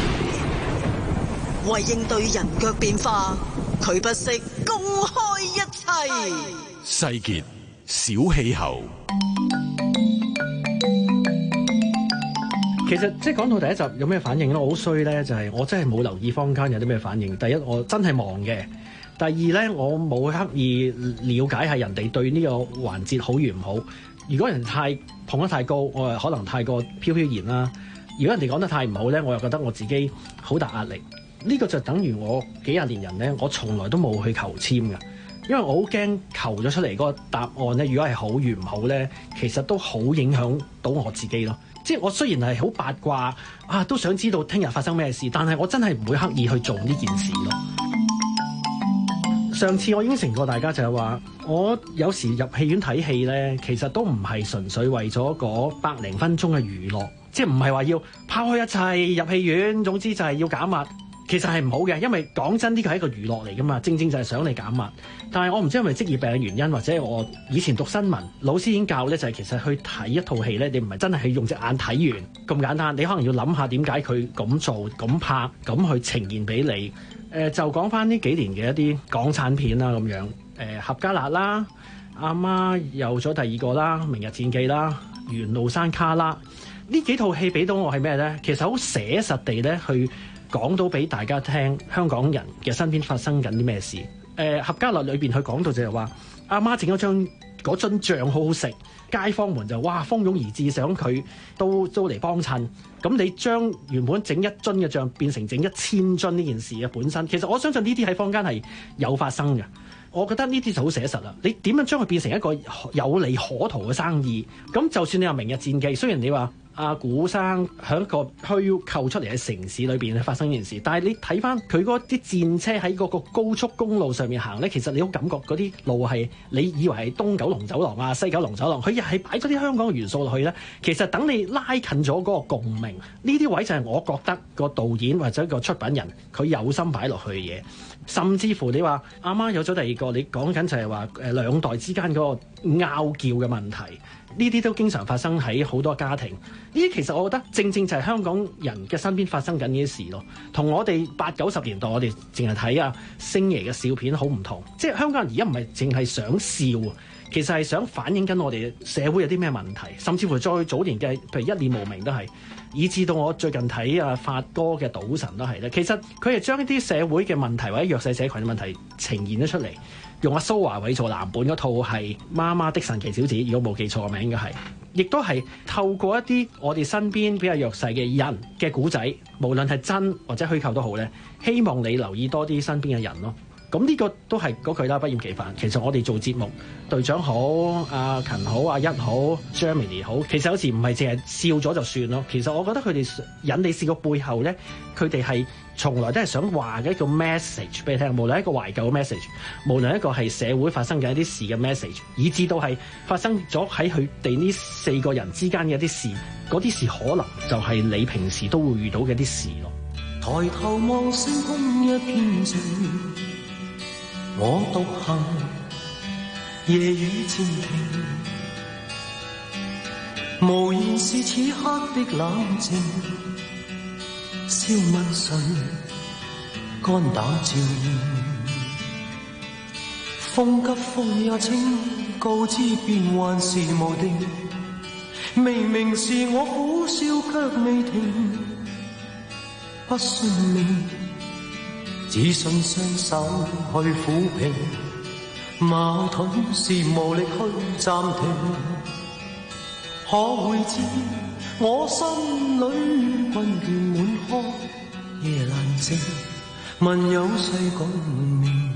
為應對人腳變化，佢不惜公開一切。 世傑小氣候。 其實即係講到第一集有咩反應咧，我好衰咧，就係我真係冇留意坊間有啲咩反應。第一，我真係忙嘅。第二咧，我冇刻意了解下人哋對呢個環節好與唔好。如果人太捧得太高，我可能太過飄飄然啦。如果人哋講得太唔好咧，我又覺得我自己好大壓力。呢個就等於我幾廿年人咧，我從來都冇去求籤㗎，因為我好驚求咗出嚟嗰個答案咧，如果係好與唔好咧，其實都好影響到我自己咯。即係我雖然係好八卦啊，都想知道聽日發生咩事，但係我真係唔會刻意去做呢件事咯。上次我應承過大家就係話，我有時入戲院睇戲咧，其實都唔係純粹為咗嗰百零分鐘嘅娛樂，即係唔係話要拋開一切入戲院，總之就係要減壓。其實係唔好嘅，因為講真呢個係一個娛樂嚟㗎嘛，正正就係想你減壓。但係我唔知係咪職業病嘅原因，或者我以前讀新聞，老師已經教咧，就係其實去睇一套戲咧，你唔係真係用隻眼睇完咁簡單，你可能要諗下點解佢咁做、咁拍、咁去呈現俾你。誒、呃、就講翻呢幾年嘅一啲港產片啦，咁樣誒闔家辣啦，阿媽有咗第二個啦，明日戰記啦，緣路山旮旯，呢幾套戲俾到我係咩咧？其實好寫實地咧去講到俾大家聽，香港人嘅身邊發生緊啲咩事。誒、呃、闔家辣裏邊佢講到就係話，阿媽整咗張嗰樽醬好好食，街坊們就哇蜂擁而至，想佢都都嚟幫襯。咁你將原本整一樽嘅醬變成整一千樽呢件事嘅本身，其實我相信呢啲喺坊間係有發生嘅。我覺得呢啲就好寫實啦。你點樣將佢變成一個有利可圖嘅生意？咁就算你話明日戰記，雖然你話阿古生喺一個虛構出嚟嘅城市裏邊發生呢件事，但係你睇翻佢嗰啲戰車喺嗰個高速公路上面行咧，其實你好感覺嗰啲路係你以為係東九龍走廊啊、西九龍走廊，佢又係擺咗啲香港嘅元素落去咧。其實等你拉近咗嗰個共鳴，呢啲位就係我覺得個導演或者個出品人佢有心擺落去嘅嘢。甚至乎你話阿媽有咗第二個，你講緊就係話誒兩代之間嗰個拗撬嘅問題。呢啲都經常發生喺好多家庭，呢啲其實我覺得正正就係香港人嘅身邊發生緊呢啲事咯，同我哋八九十年代我哋淨係睇啊星爺嘅笑片好唔同，即係香港人而家唔係淨係想笑，其實係想反映緊我哋社會有啲咩問題，甚至乎再早年嘅譬如一念無明都係，以至到我最近睇啊發哥嘅賭神都係咧，其實佢係將一啲社會嘅問題或者弱勢社群嘅問題呈現咗出嚟。用阿蘇華偉做藍本嗰套係媽媽的神奇小子，如果冇記錯個名應該係，亦都係透過一啲我哋身邊比較弱勢嘅人嘅古仔，無論係真或者虛構都好咧，希望你留意多啲身邊嘅人咯。咁呢個都係嗰句啦，不厭其煩。其實我哋做節目，隊長好，阿勤好，阿一好 ，Jeremy 好，其實有時唔係淨係笑咗就算咯。其實我覺得佢哋引你笑個背後咧，佢哋係從來都係想話嘅一個 message 俾你聽，無論一個懷舊嘅 message， 無論一個係社會發生緊一啲事嘅 message， 以至到係發生咗喺佢哋呢四個人之間嘅一啲事，嗰啲事可能就係你平時都會遇到嘅一啲事咯。 抬頭望星空一片靜，我獨行，夜雨漸停，無言是此刻的冷靜，笑問誰，肝膽照應，風急風也清，告知變幻是無定，明明是我苦笑卻未停，不信命，只信雙手去撫平，矛盾是無力去暫停，可會知我心裏困倦滿腔，夜闌靜，問有世講明。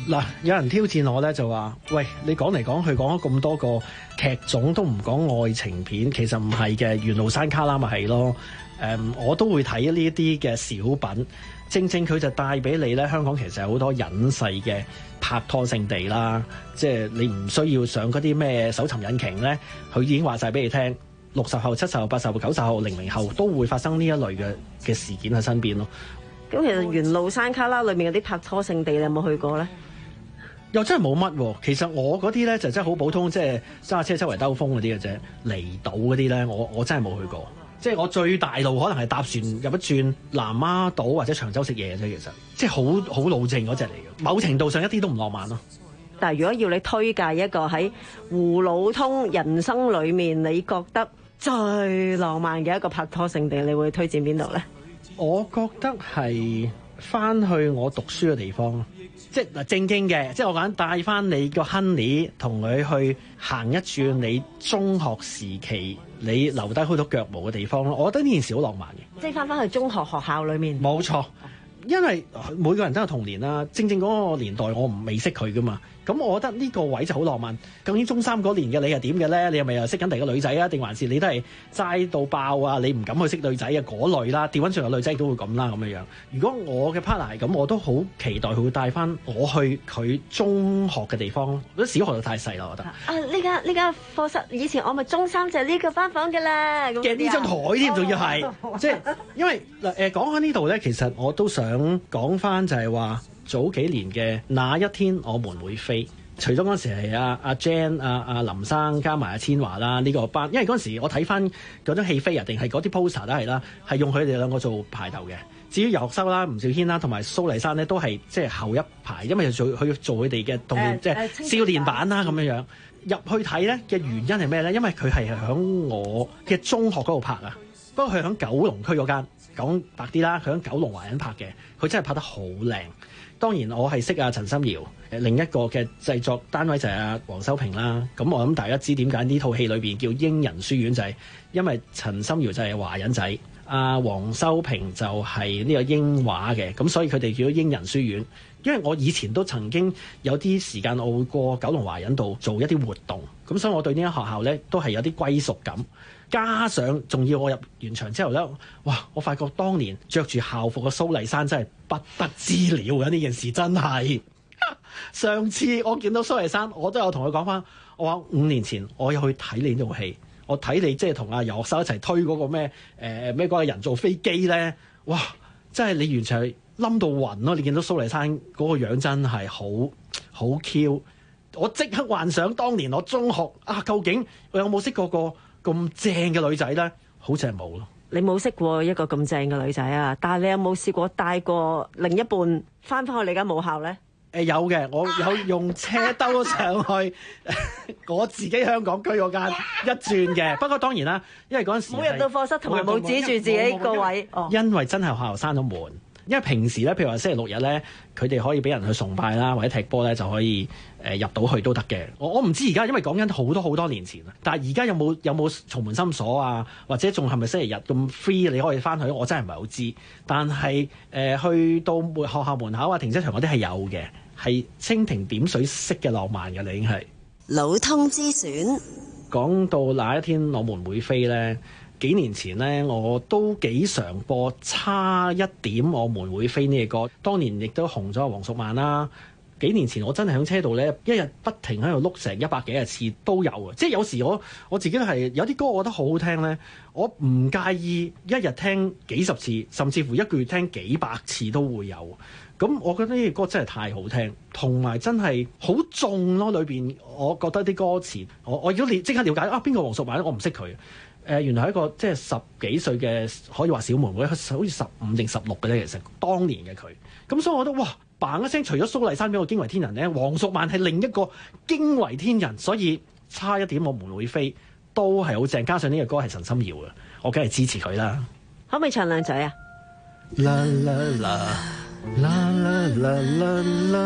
嗱，有人挑戰我咧，就話：喂，你講嚟講去講咗咁多個劇種都唔講愛情片，其實唔係嘅，緣路山旮旯咪係咯。誒、嗯，我都會睇呢啲嘅小品，正正佢就帶俾你咧。香港其實有好多隱世嘅拍拖聖地啦，即係你唔需要上嗰啲咩搜尋引擎咧，佢已經話晒俾你聽，六十後、七十後、八十後、九十後、零零後都會發生呢一類嘅嘅事件喺身邊咯。 咁其實緣路山旮旯裏面嗰啲拍拖聖地，你有冇去過咧？ 又真係冇乜喎，其實我嗰啲咧就真係好普通，即係揸車周圍兜風嗰啲嘅啫。離島嗰啲咧，我我真係冇去過。即係我最大路可能係搭船入一轉南丫島或者長洲食嘢啫。其實即係好好老正嗰隻嚟嘅，某程度上一啲都唔浪漫咯。 但係如果要你推介一個喺葫蘆通人生裏面，你覺得最浪漫嘅一個拍拖聖地，你會推薦邊度咧？我覺得係翻去我讀書嘅地方。即係嗱，正經嘅，即係我講帶翻你個 honey 同佢去行一轉你中學時期你留低好多腳毛嘅地方咯。我覺得呢件事好浪漫嘅，即係翻翻去中學學校裏面。冇錯，因為每個人都有童年啦，正正嗰個年代我唔未識佢噶嘛。咁我覺得呢個位就好浪漫。究竟中三嗰年嘅你係點嘅咧？你係咪又識緊第二個女仔啊？定還是你都係齋到爆啊？你唔敢去識女仔啊嗰類啦。調翻轉個女仔亦都會咁啦咁樣樣。如果我嘅 partner 係咁，我都好期待佢會帶翻我去佢中學嘅地方。覺得小學就太細啦，我覺得。啊！呢間呢間課室以前我咪中三就係呢個班房嘅啦。嘅呢張台添，仲要係即係因為嗱誒講開呢度咧，其實我都想講翻就係話。早幾年嘅那一天我們會飛，除咗嗰陣時係阿阿 Jan 阿、啊、阿林生加埋阿千嬅啦呢個班，因為嗰陣時我睇翻嗰張戲飛啊，定係嗰啲 poster 都係啦，係用佢哋兩個做排頭嘅。至於游學修啦、吳兆軒啦同埋蘇麗珊咧，都係即係後一排，因為做佢做佢哋嘅動即係少年版啦咁樣樣入去睇咧嘅原因係咩咧？因為佢係喺我嘅中學嗰度拍啊，不過佢喺九龍區嗰間講白啲啦，佢喺九龍華仁拍嘅，佢真係拍得好靚。當然我係識阿陳心遙，另一個嘅製作單位就係阿黃修平啦。咁我諗大家知點解呢套戲裏邊叫英人書院，就係因為陳心遙就係華人仔，阿黃修平就係呢個英華嘅，咁所以佢哋叫咗英人書院。因為我以前都曾經有啲時間我會過九龍華仁度做一啲活動，咁所以我對呢間學校咧都係有啲歸屬感。加上仲要我入完場之後咧，哇！我發覺當年着住校服嘅蘇麗珊真係不得之了嘅，呢件事真係。上次我見到蘇麗珊，我都有同佢講翻，我話五年前我有去睇你呢套戲，我睇你即係同阿游學修一齊推嗰個咩誒咩嗰個人造飛機咧，哇！真係你完全係冧到暈咯！你見到蘇麗珊嗰個樣真係好好 Q， 我即刻幻想當年我中學啊，究竟我有冇識過個咁正嘅女仔咧？好似係冇咯。你冇識過一個咁正嘅女仔啊？但係你有冇試過帶過另一半翻返去你間母校咧？誒、呃、有嘅，我有用車兜上去我自己香港區嗰間一轉嘅。不過當然啦，因為嗰陣時冇入到課室，同埋冇指住自己個位。哦，因為真係學校閂咗門。因為平時咧，譬如話星期六日咧，佢哋可以俾人去崇拜啦，或者踢波咧，就可以誒、呃、入到去都得嘅。我我唔知而家，因為講緊好多好多年前啦。但係而家有冇有冇重門深鎖啊？或者仲係咪星期日咁 free 你可以翻去？我真係唔係好知。但係誒、呃、去到學校門口啊、停車場嗰啲係有嘅，係蜻蜓點水式嘅浪漫嘅，你已經係老通之選。講到那一天我們會飛咧。幾年前咧，我都幾常播差一點我們會飛呢個歌，當年亦都紅咗黃淑蔓啦。幾年前我真係喺車度咧，一日不停喺度碌成一百幾廿次都有嘅，即係有時我我自己都係有啲歌我覺得好好聽咧，我唔介意一日聽幾十次，甚至乎一個月聽幾百次都會有。咁我覺得呢個歌真係太好聽，同埋真係好重咯。裏邊我覺得啲歌詞，我我如果你即刻了解啊邊個黃淑蔓，我唔識佢。誒、呃、原來係一個即係十幾歲嘅可以話小妹妹，好似十五定十六嘅啫。其實當年嘅佢，咁所以我覺得哇嘭一聲，除咗蘇麗珊俾我驚為天人咧，黃淑蔓係另一個驚為天人，所以差一點我們會飛都係好正。加上呢個歌係陳心遙嘅，我梗係支持佢啦。可唔可以唱兩嘴啊？啦啦啦啦啦啦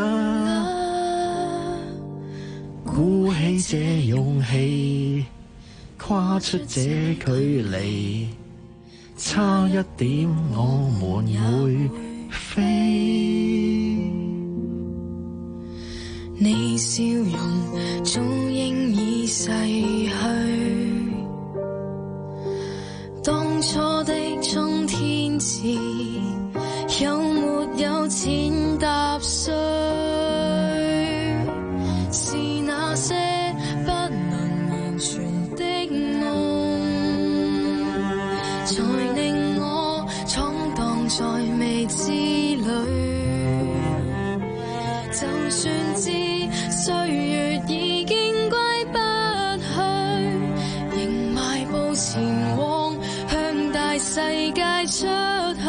啦，鼓起這勇氣，跨出這距離，差一點我們會飛。 你笑容早應已逝去，當初的衝天志有沒有踐踏碎？是那些不能完全的夢，才令我闖蕩在未知裏。就算知歲月已經歸不去，仍邁步前往，向大世界出去。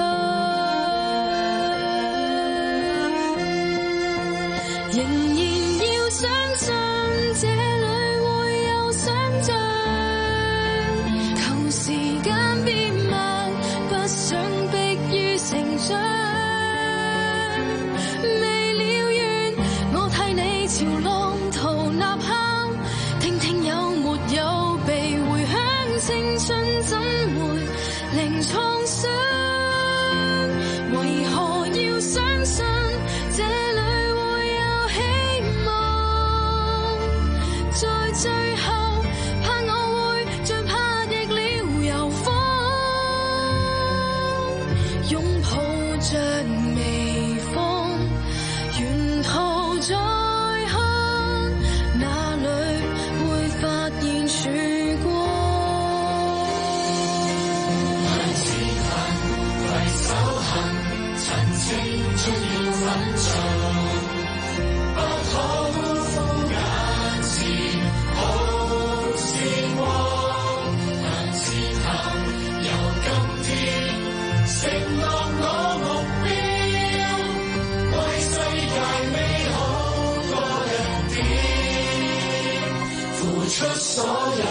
仍然要相信這裏會有想像，求時間變慢，不想迫於成長。潮浪淘吶喊，聽聽有沒有被回響，青春怎會零創傷？為何要相信這裏會有希望？在最後怕我會像拍翼了遊風，擁抱着微風，沿途在曙光，向前行，攜手行，趁青春要奮進，不可辜負眼前好時光。向前行，由今天承諾我目標，為世界美好多一點，付出所有。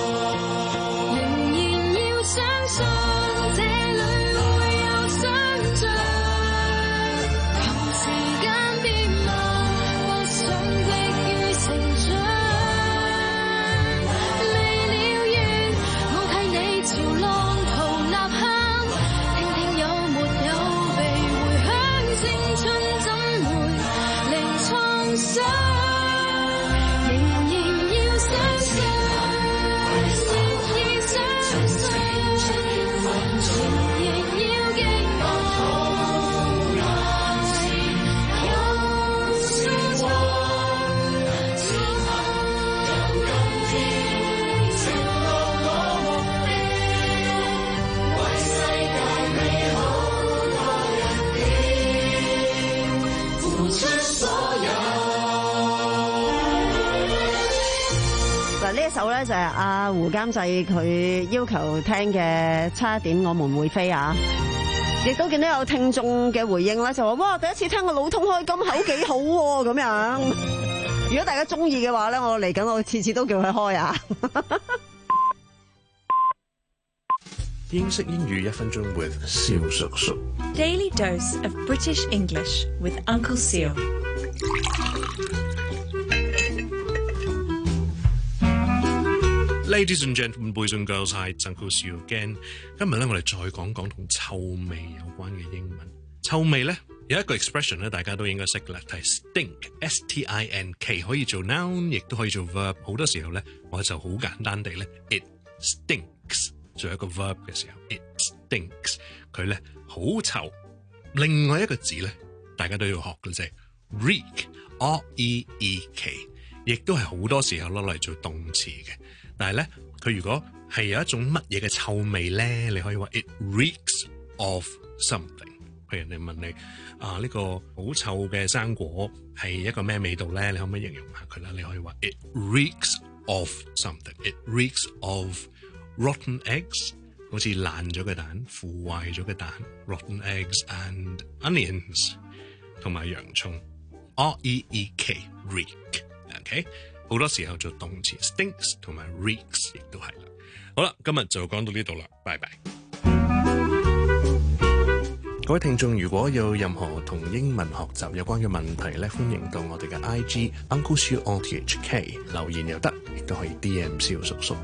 首咧就係阿胡監製佢要求聽嘅差一點我們會飛啊，亦都見到有聽眾嘅回應咧，就話哇第一次聽個老通開金口幾好喎咁樣。如果大家中意嘅話咧，我嚟緊我次次都叫佢開啊。 英式英語一分鐘 with 蕭叔叔。 Daily dose of British English with Uncle Seal。 Ladies and gentlemen, boys and girls, hi, it's Uncle Seal again。今日咧，我哋再講講同臭味有關嘅英文。臭味咧有一個 expression 咧，大家都應該識㗎啦，係 stink，S T I N K， 可以做 noun， 亦都可以做 verb。好多時候咧，我就好簡單地咧 ，it stinks 做一個 verb 嘅時候 ，it stinks， 佢咧好臭。另外一個字咧，大家都要學嘅啫 ，reek，R E E K， 亦都係好多時候攞嚟做動詞嘅。但係咧，佢如果係有一種乜嘢嘅臭味咧，你可以話 it reeks of something。譬如人哋問你啊，呢個好臭嘅生果係一個咩味道咧？你可唔可以形容下佢啦？你可以話 it reeks of something。It reeks of rotten eggs， 好似爛咗嘅蛋、腐壞咗嘅蛋 ，rotten eggs and onions， 同埋洋葱 ，R E E K reek。OK。好多時候做動詞 stinks 同埋 reeks 亦都係啦。好啦，今日就講到呢度啦，拜拜。各位聽眾，如果有任何同英文學習有關嘅問題咧，歡迎到我哋嘅 I G Uncle Siu O T H K 留言又得，亦都可以 D M 蕭叔叔。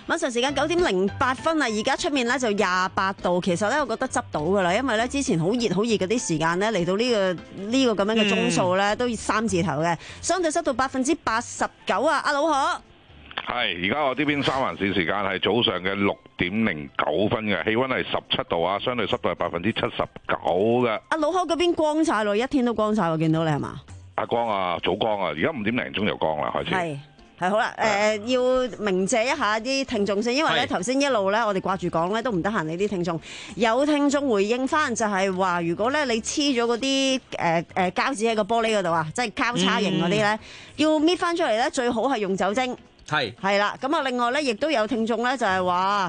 晚上時間九點零八分啊，而家出面咧就廿八度，其實咧我覺得執到噶啦，因為咧之前好熱好熱嗰啲時間咧嚟到呢、這個呢、這個咁樣嘅鐘數咧、嗯、都三字頭嘅，相對濕度百分之八十九啊，阿老可。 係，而家我呢邊三環市時間係早上嘅六點零九分嘅，氣溫係十七度啊，相對濕度係百分之七十九嘅。 阿老可嗰邊光晒咯，一天都光晒，我見到你係嘛？ 阿光啊，早光啊，而家五點零鐘就光啦，開始。 係係好啦，誒、呃、要鳴謝一下啲聽眾先，因為咧頭先一路咧我哋掛住講咧都唔得閒，你啲聽眾有聽眾回應翻就係話，如果咧你黐咗嗰啲誒誒膠紙喺個玻璃嗰度啊，即係交叉型嗰啲咧，嗯、要搣翻出嚟咧，最好係用酒精。係係啦，咁啊，另外咧，亦都有聽眾咧，就係話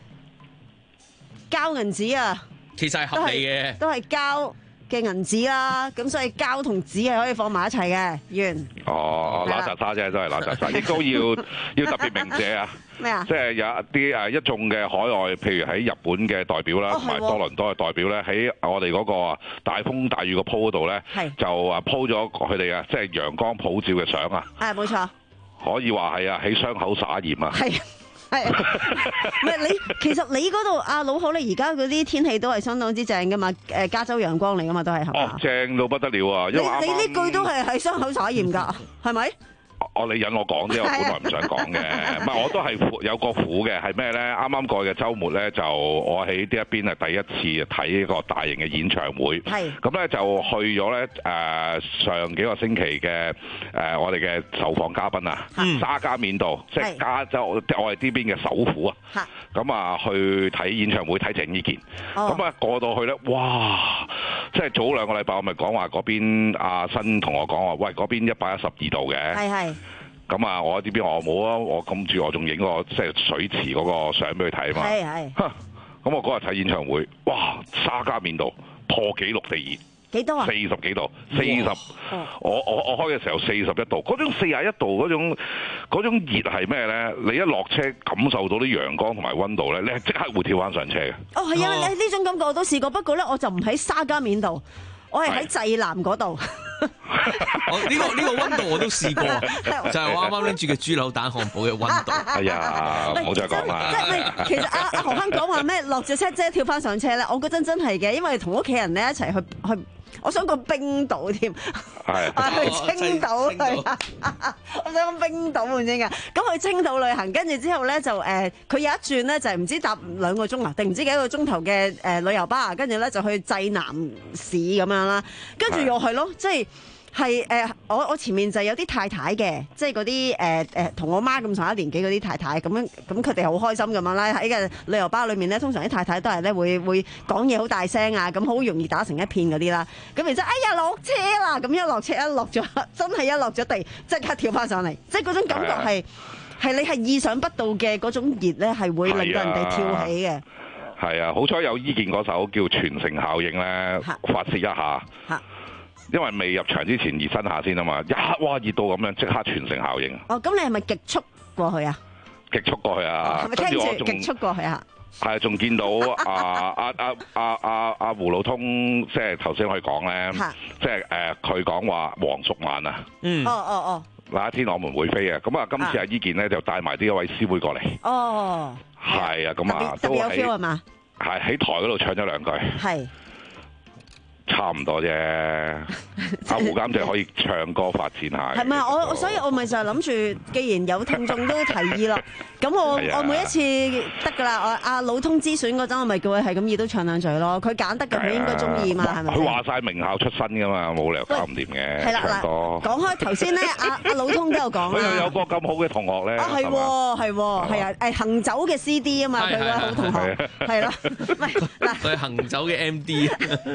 膠銀紙啊， 其實係合理嘅， 都係膠嘅銀紙啦，咁所以膠同紙係可以放埋一齊嘅。完哦，垃圾沙啫，都係垃圾沙，亦都要要特別鳴謝啊！ 咩啊？ 即係有一啲誒一眾嘅海外，譬如喺日本嘅代表啦，同埋多倫多嘅代表咧，喺我哋嗰個大風大雨個鋪嗰度咧，就啊鋪咗佢哋啊，即係陽光普照嘅相啊。 係冇錯。 可以話係啊，喺傷口撒鹽啊！係係，唔係你其實你嗰度阿老可，你而家嗰啲天氣都係相當之正噶嘛？誒，加州陽光嚟噶嘛，都係係嘛？ 哦，正到不得了啊！因為啱啱你你呢句都係喺傷口撒鹽㗎，係咪？ 哦，你引我講啫，我本來唔想講嘅，唔係我都係有個苦嘅，係咩咧？啱啱過去嘅週末咧，就我喺呢一邊係第一次睇一個大型嘅演唱會，係咁咧就去咗咧誒上幾個星期嘅誒、呃、我哋嘅受訪嘉賓啊，沙加緬度，即係加州我哋呢邊嘅首府啊，咁啊去睇演唱會睇鄭伊健，咁啊、哦、過到去咧，哇！即係早兩個禮拜我咪講話嗰邊阿新同我講話，喂嗰邊一百一十二度嘅，係係。咁啊，我呢邊我冇啊，我跟住我仲影個即係水池嗰個相俾佢睇啊嘛。係係。咁我嗰日睇演唱會，哇！沙加緬度破紀錄地熱。幾多啊？四十幾度，四十。我我我開嘅時候四十一度，嗰種四十一度嗰種嗰種熱係咩咧？你一落車感受到啲陽光同埋溫度咧，你係即刻會跳翻上車嘅。哦，係啊，你呢種感覺我都試過，不過咧我就唔喺沙加緬度，我係喺濟南嗰度。 我呢個呢個溫度我都試過，就係我啱啱拎住嘅豬柳蛋漢堡嘅溫度。哎呀，唔好再講啦。即係其實阿阿何生講話咩落咗車即係跳翻上車咧，我嗰陣真係嘅，因為同屋企人咧一齊去去，我想講冰島添，係去青島去啊！我想講冰島唔知㗎，咁去青島旅行，跟住之後咧就誒，佢、呃、有一轉咧就係唔知搭兩個鐘啊，定唔知幾個鐘頭嘅誒旅遊巴，跟住咧就去濟南市咁樣啦，跟住又係咯，即係。係誒、呃，我我前面就有啲太太嘅，即係嗰啲誒誒同我媽咁上一年紀嗰啲太太咁樣，咁佢哋好開心咁樣啦。喺個旅遊巴裏面咧，通常啲太太都係咧會會講嘢好大聲啊，咁好容易打成一片嗰啲啦。咁然之後，哎呀落車啦！咁一落車一落咗，真係一落咗地，即刻跳翻上嚟，即係嗰種感覺係係你係意想不到嘅嗰種熱咧，係會令到人哋跳起嘅。 係啊，好彩有伊健嗰首叫《全城效應》咧，發泄一下。因為未入場之前熱身下先啊嘛，一哇熱到咁樣，即刻全城效應。 哦，咁你係咪極速過去啊？ 極速過去啊！ 係咪聽住極速過去啊？ 係，仲見到啊啊啊啊啊啊胡老通，即係頭先可以講咧，即係誒佢講話黃淑曼啊。嗯。哦哦哦。那一天我們會飛啊！咁啊，今次阿伊健咧就帶埋啲一位師妹過嚟。哦。係啊，咁啊都喺係喺台嗰度唱咗兩句。係。差唔多啫，阿胡監就可以唱歌發展下。 係咪？我我所以我咪就係諗住，既然有聽眾都提議啦，咁我我每一次得㗎啦。我阿老通之選嗰陣，我咪叫佢係咁意都唱兩嘴咯。佢揀得嘅，佢應該中意嘛，係咪？ 佢話晒名校出身㗎嘛，冇理由搞唔掂嘅。係啦，嗱， 講開頭先咧，阿阿老通都有講啦。 佢有個咁好嘅同學咧。啊，係喎，係喎，係啊，誒行走嘅 C D 啊嘛，佢個好同學係咯，唔係嗱， 佢係行走嘅 M D。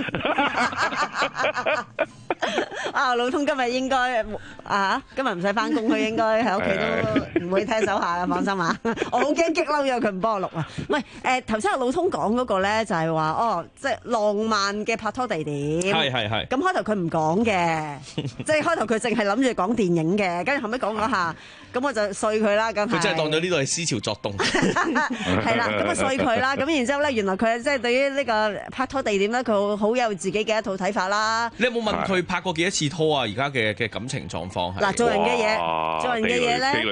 啊，老通今日應該啊，今日唔使翻工，佢應該喺屋企都唔會聽手下嘅，放心啊！我好驚激嬲咗佢唔幫我錄啊！唔係誒，頭先阿老通講嗰個咧，就係話哦，即係浪漫嘅拍拖地點，係係係。咁開頭佢唔講嘅，即係開頭佢淨係諗住講電影嘅，跟住後尾講嗰下，咁我就碎佢啦。咁佢真係當咗呢度係思潮作動， 係啦，咁啊碎佢啦。咁然之後咧，原來佢即係對於呢個拍拖地點咧，佢好有自己嘅一套睇法啦。 你有冇問佢拍過幾多次拖啊？而家嘅嘅感情狀況係嗱， 做人嘅嘢，做人嘅嘢咧， 地雷問題嚟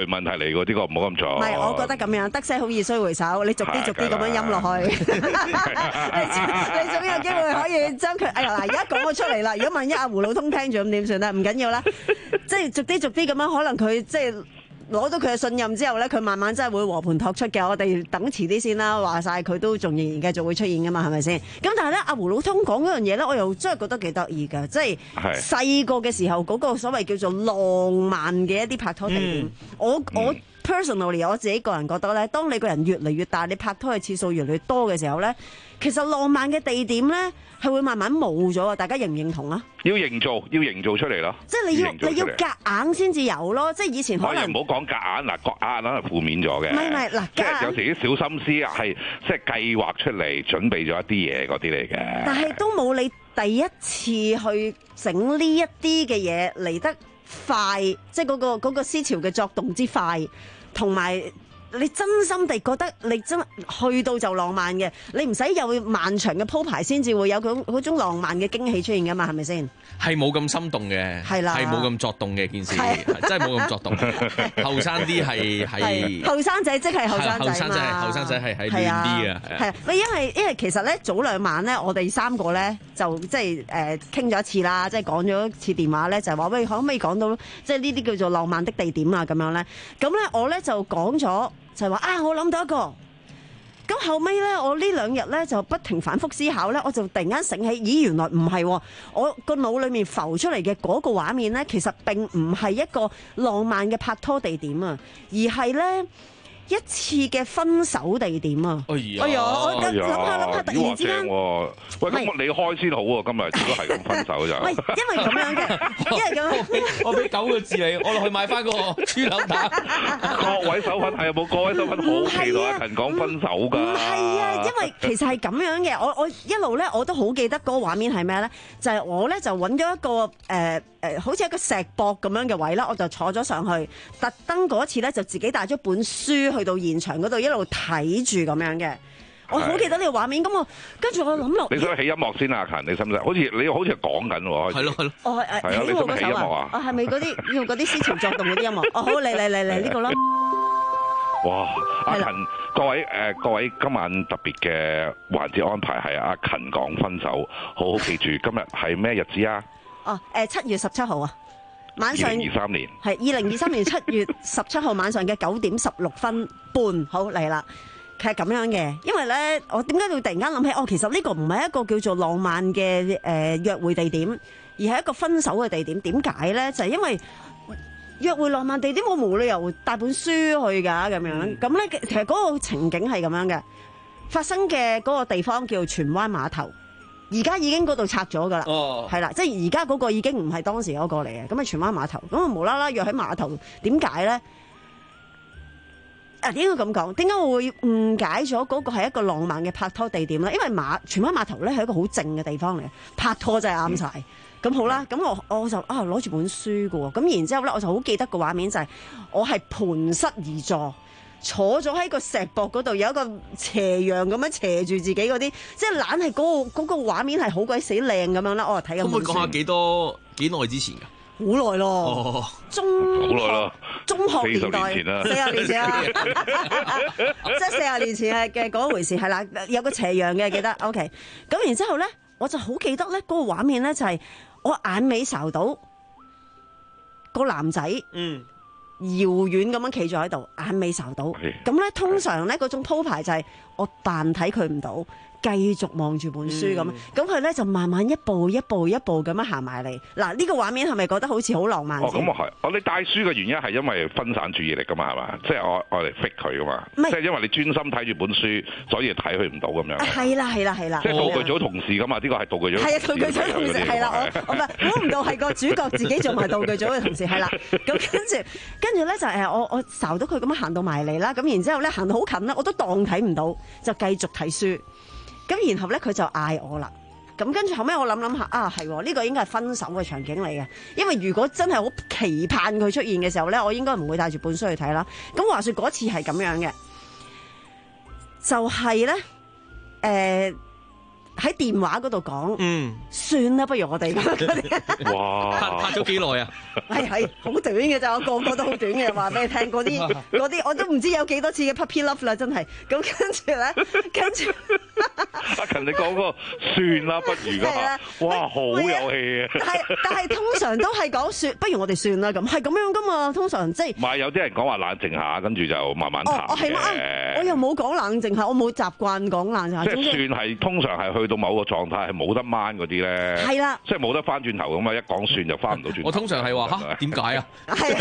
嚟喎，呢個唔好咁做。 唔係，我覺得咁樣得些好易須回首，你逐啲逐啲咁樣陰落去，你你總有機會可以將佢。哎呀嗱，而家講咗出嚟啦，如果萬一阿胡老通聽住咁點算咧？唔緊要啦，即係逐啲逐啲咁樣，可能佢即係。攞到佢嘅信任之後咧，佢慢慢真係會和盤托出嘅。我哋等遲啲先啦，話晒佢都仲仍然繼續會出現噶嘛，係咪先？咁但係咧，阿胡老通講嗰樣嘢咧，我又真係覺得幾得意㗎，即係細個嘅時候嗰個所謂叫做浪漫嘅一啲拍拖地點。嗯、我我 personally 我自己個人覺得咧，當你個人越嚟越大，你拍拖嘅次數越嚟越多嘅時候咧，其實浪漫嘅地點咧係會慢慢冇咗啊！大家認唔認同啊？ 要營造，要營造出嚟咯。 即係你要你要夾硬先至有咯。即係以前可能唔好講夾硬嗱，夾硬係負面咗嘅。 唔係唔係嗱， 即係有時啲小心思係即係計劃出嚟，準備咗一啲嘢嗰啲嚟嘅。 但係都冇你第一次去整呢一啲嘅嘢嚟得快，即係嗰個嗰個思潮嘅作動之快，同埋。你真心地覺得你真去到就浪漫嘅，你唔使有漫長嘅鋪排先至會有嗰嗰種浪漫嘅驚喜出現㗎嘛，係咪先？ 係冇咁心動嘅，係啦，係冇咁作動嘅件事，真係冇咁作動。後生啲係係後生仔，即係後生仔嘛。 後生仔後生仔係係亂啲嘅。 係啊，喂，因為因為其實咧早兩晚咧，我哋三個咧就即係誒傾咗一次啦，即係講咗一次電話咧，就係話喂，可唔可以講到即係呢啲叫做浪漫的地點啊咁樣咧？咁咧我咧就講咗。就係話啊，我諗到一個，咁後尾咧，我呢兩日咧就不停反覆思考咧，我就突然間醒起，咦，原來唔係，我個腦裏面浮出嚟嘅嗰個畫面咧，其實並唔係一個浪漫嘅拍拖地點啊，而係咧一次嘅分手地點啊！ 哎呀， 哎呀，我諗下諗下，突然之間， 喂，咁你開先好喎，今日如果係咁分手就， 喂，因為咁樣嘅，因為咁樣， 我俾九個字你，我落去買翻個豬柳蛋， 各位手粉係有冇？各位手粉好期待阿勤講分手㗎。 唔係啊，因為其實係咁樣嘅，我我一路咧我都好記得嗰個畫面係咩咧？就係我咧就揾咗一個誒。誒，好似一個石壆咁樣嘅位啦，我就坐咗上去，特登嗰次咧就自己帶咗本書去到現場嗰度一路睇住咁樣嘅。我好記得呢個畫面，咁我跟住我諗落， 你想起音樂先啊，勤，你使唔使？好似你好似係講緊喎， 係咯係咯。 哦誒，起我嗰首啊，哦係咪嗰啲要嗰啲思潮作動嗰啲音樂？哦好，嚟嚟嚟嚟呢個啦。 哇！阿勤，各位誒、呃，各位今晚特別嘅環節安排係阿勤講分手，好好記住，今日係咩日子啊？ 哦，誒七月十七號啊，晚上二零二三年係二零二三年七月十七號晚上嘅九點十六分半，好嚟啦。其實咁樣嘅，因為咧，我點解會突然間諗起？哦，其實呢個唔係一個叫做浪漫嘅誒、呃、約會地點，而係一個分手嘅地點。點解咧？就係、是、因為約會浪漫地點，我冇理由帶本書去㗎咁樣。咁咧、嗯，其實嗰個情景係咁樣嘅，發生嘅嗰個地方叫荃灣碼頭。而家已經嗰度拆咗㗎啦，係、oh. 啦，即係而家嗰個已經唔係當時嗰個嚟嘅，咁啊荃灣碼頭，咁啊無啦啦約喺碼頭，點解咧？啊應該咁講，點解我會誤解咗嗰個係一個浪漫嘅拍拖地點咧？因為馬荃灣碼頭咧係一個好靜嘅地方嚟嘅，拍拖真係啱晒。咁、嗯、好啦，咁我我就啊攞住本書㗎喎，咁然之後咧我就好記得個畫面就係、是、我係盤膝而坐。坐咗喺個石壆嗰度，有一個斜陽咁樣斜住自己嗰啲，即係懶係嗰個嗰個畫面係好鬼死靚咁樣啦。我睇緊。可唔可以講下幾多幾耐之前㗎？好耐咯，哦、中好耐咯， 中學年代四十年前啊，即係四十年前嘅嗰回事係啦，有個斜陽嘅記得。OK， 咁然之後咧，我就好記得咧嗰個畫面咧就係我眼尾睄到個男仔。嗯。遙遠咁樣企咗喺度，眼尾睄到，咁咧通常咧嗰種鋪排就係我扮睇佢唔到，繼續望住本書咁，咁佢咧就慢慢一步一步一步咁樣行埋嚟。嗱，呢個畫面係咪覺得好似好浪漫？ 哦，咁啊係。我哋帶書嘅原因係因為分散注意力噶嘛，係嘛？即係我我嚟 fit 佢噶嘛。即係因為你專心睇住本書，所以睇佢唔到咁樣。係啦係啦係啦。 即係道具組同事噶嘛？呢個係道具組。係啊，道具組同事係啦。 我我唔係估唔到係個主角自己做埋道具組嘅同事係啦。咁跟住跟住咧就誒我我睄到佢咁樣行到埋嚟啦。咁然之後咧行到好近啦，我都當睇唔到，就繼續睇書。咁然後咧佢就嗌我啦，咁跟住後尾我諗諗下啊係呢個應該係分手嘅場景嚟嘅，因為如果真係好期盼佢出現嘅時候咧，我應該唔會帶住本書去睇啦。咁話說嗰次係咁樣嘅，就係咧誒喺電話嗰度講， 嗯， 算啦，不如我哋咁。 哇！ 拍拍咗幾耐啊？ 係係好短嘅咋，我個個都好短嘅，話俾你聽。嗰啲嗰啲我都唔知有幾多次嘅 puppy love 啦，真係。咁跟住咧，跟住阿勤你講個算啦，不如噶，哇，好有氣啊！ 但係但係通常都係講算，不如我哋算啦咁，係咁樣噶嘛。通常即係唔係有啲人講話冷靜下，跟住就慢慢談嘅。 哦，係嗎？我又冇講冷靜下，我冇習慣講冷靜下。 即係算係通常係去到某個狀態係冇得掹嗰啲咧。 係啦， 即係冇得翻轉頭咁啊！一講算就翻唔到轉頭。 我通常係話嚇點解啊？ 係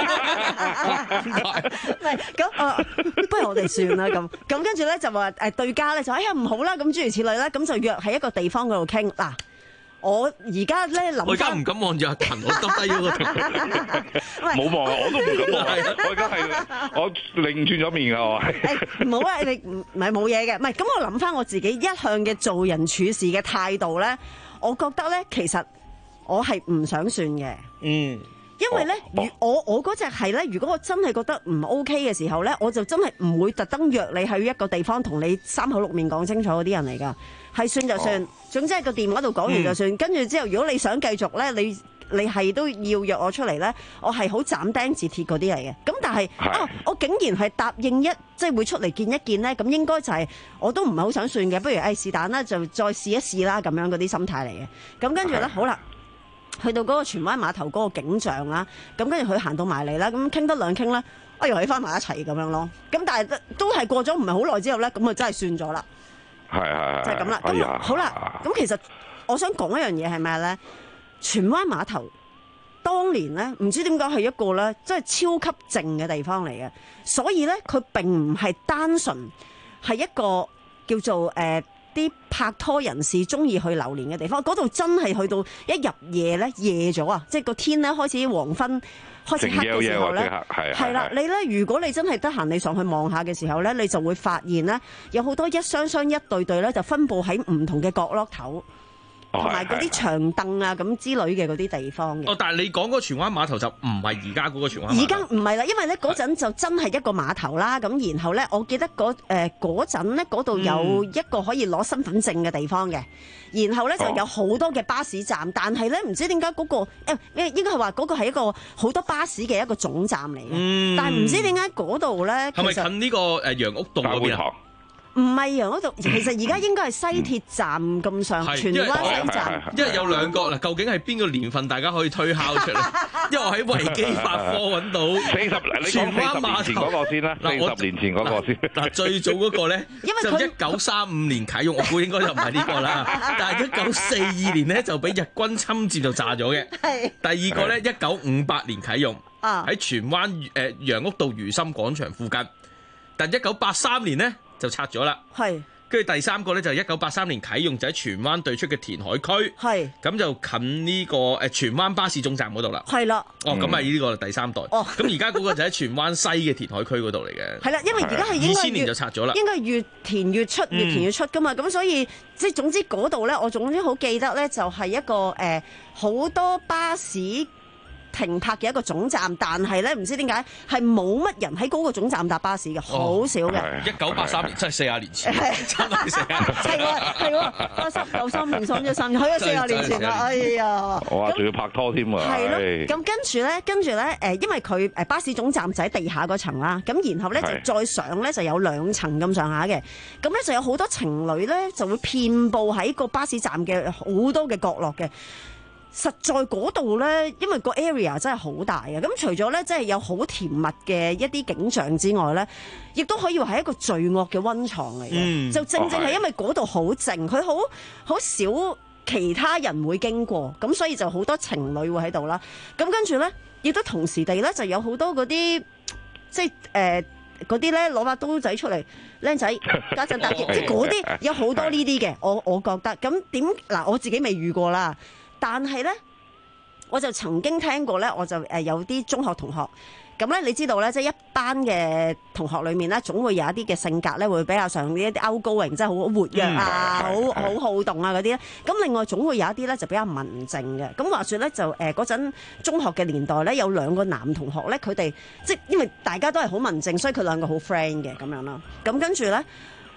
唔係咁啊？不如我哋算啦咁。咁跟住咧就話誒對家咧就哎呀唔好啦咁諸如此類啦，咁就約喺一個地方嗰度傾嗱。我而家咧諗， 我而家唔敢望住阿勤，我耷低咗個頭。 冇望啊！我都唔敢望。我而家係我擰轉咗面㗎，我係。 唔好啊！你唔唔係冇嘢嘅，唔係咁我諗翻我自己一向嘅做人處事嘅態度咧，我覺得咧其實我係唔想算嘅。 嗯。 因為咧，如我我嗰隻係咧，如果我真係覺得唔 OK 嘅時候咧，我就真係唔會特登約你去一個地方同你三口六面講清楚嗰啲人嚟㗎，係算就算，哦、總之喺個電話度講完就算。跟住、嗯、之後，如果你想繼續咧，你你係都要約我出嚟咧，我係好斬釘截鐵嗰啲嚟嘅。咁但係啊，我竟然係答應一即係會出嚟見一見咧，咁應該就係、是、我都唔係好想算嘅，不如誒是但啦，就再試一試啦，咁樣嗰啲心態嚟嘅。咁跟住咧，好啦。去到嗰個荃灣碼頭嗰個景象啦，咁跟住佢行到埋嚟啦，咁傾得兩傾啦，哎呀，起翻埋一齊咁樣咯。咁但係都係過咗唔係好耐之後咧，咁啊真係算咗啦。 係係係， 就係咁啦。咁、哎、呀好啦，咁其實我想講一樣嘢係咩咧？荃灣碼頭當年咧，唔知點解係一個咧，真係超級靜嘅地方嚟嘅，所以咧佢並唔係單純係一個叫做誒。呃啲拍拖人士中意去流連嘅地方，嗰度真係去到一入夜咧，夜咗啊！即係個天咧開始黃昏，開始黑嘅時候咧，係啦，你咧如果你真係得閒，你上去望下嘅時候咧，你就會發現咧，有好多一雙雙一對對咧，就分佈喺唔同嘅角落頭。同埋嗰啲長凳啊咁之類嘅嗰啲地方嘅。 哦，但係你講嗰個荃灣碼頭就唔係而家嗰個荃灣碼頭。 而家唔係啦，因為咧嗰陣就真係一個碼頭啦。咁然後咧，我記得嗰誒嗰陣咧，嗰度有一個可以攞身份證嘅地方嘅。然後咧就有好多嘅巴士站，但係咧唔知點解嗰個誒應該係話嗰個係一個好多巴士嘅一個總站嚟嘅。嗯、但係唔知點解嗰度咧， 係咪近呢個誒楊屋洞嗰邊啊？ 唔係楊嗰度，其實而家應該係西鐵站咁上，荃灣西站。 因為有兩個嗱，究竟係邊個年份？大家可以推敲出嚟。因為我喺維基百科揾到四十，你講四十年前嗰個先啦，四十年前嗰個先。嗱，最早嗰個咧就一九三五年啟用，我估應該就唔係呢個啦。但係一九四二年咧就俾日軍侵佔就炸咗嘅。係。第二個咧一九五八年啟用，喺荃灣誒楊屋道如心廣場附近。但一九八三年咧就拆咗啦，係。跟住第三個咧就係一九八三年啟用，就喺荃灣對出嘅填海區，係。咁就近呢個誒荃灣巴士總站嗰度啦。係啦。哦，咁係呢個第三代。哦。咁而家嗰個就喺荃灣西嘅填海區嗰度嚟嘅。係啦，因為而家係應該二千年就拆咗啦。應該越填越出，越填越出噶嘛。咁、嗯、所以即係總之嗰度咧，我總之好記得咧，就係一個誒好、呃、多巴士停泊嘅一個總站，但係咧唔知點解係冇乜人喺嗰個總站搭巴士嘅，好少嘅。一九八三年，真係四十年前，真係四十年前。係喎，係喎，八三九三年三一三，係啊，四十年前啦，哎呀！哇，仲要拍拖添啊！係咯，咁跟住咧，跟住咧，誒，因為佢誒巴士總站就喺地下嗰層啦，咁然後咧就再上咧就有兩層咁上下嘅，咁咧就有好多情侶咧就會遍佈喺個巴士站嘅好多嘅角落嘅。實在嗰度咧，因為個 area 真係好大啊！咁除咗咧，即係有好甜蜜嘅一啲景象之外咧，亦都可以話係一個罪惡嘅溫床嚟嘅。嗯、就正正係因為嗰度好靜，佢好好少其他人會經過，咁所以就好多情侶會喺度啦。咁跟住咧，亦都同時地咧，就有好多嗰啲即係誒嗰啲咧攞把刀仔出嚟，僆仔家陣打劫，即係嗰啲有好多呢啲嘅。我我覺得咁點嗱，我自己未遇過啦。但係咧，我就曾經聽過咧，我就誒有啲中學同學咁咧，你知道咧，即係一班嘅同學裏面咧，總會有一啲嘅性格咧，會比較上呢一啲 outgoing，即係好活躍啊，好好好動啊嗰啲咧。咁另外總會有一啲咧就比較文靜嘅。咁話說咧，就誒嗰陣中學嘅年代咧，有兩個男同學咧，佢哋即係因為大家都係好文靜，所以佢兩個好 friend 嘅咁樣啦。咁跟住咧。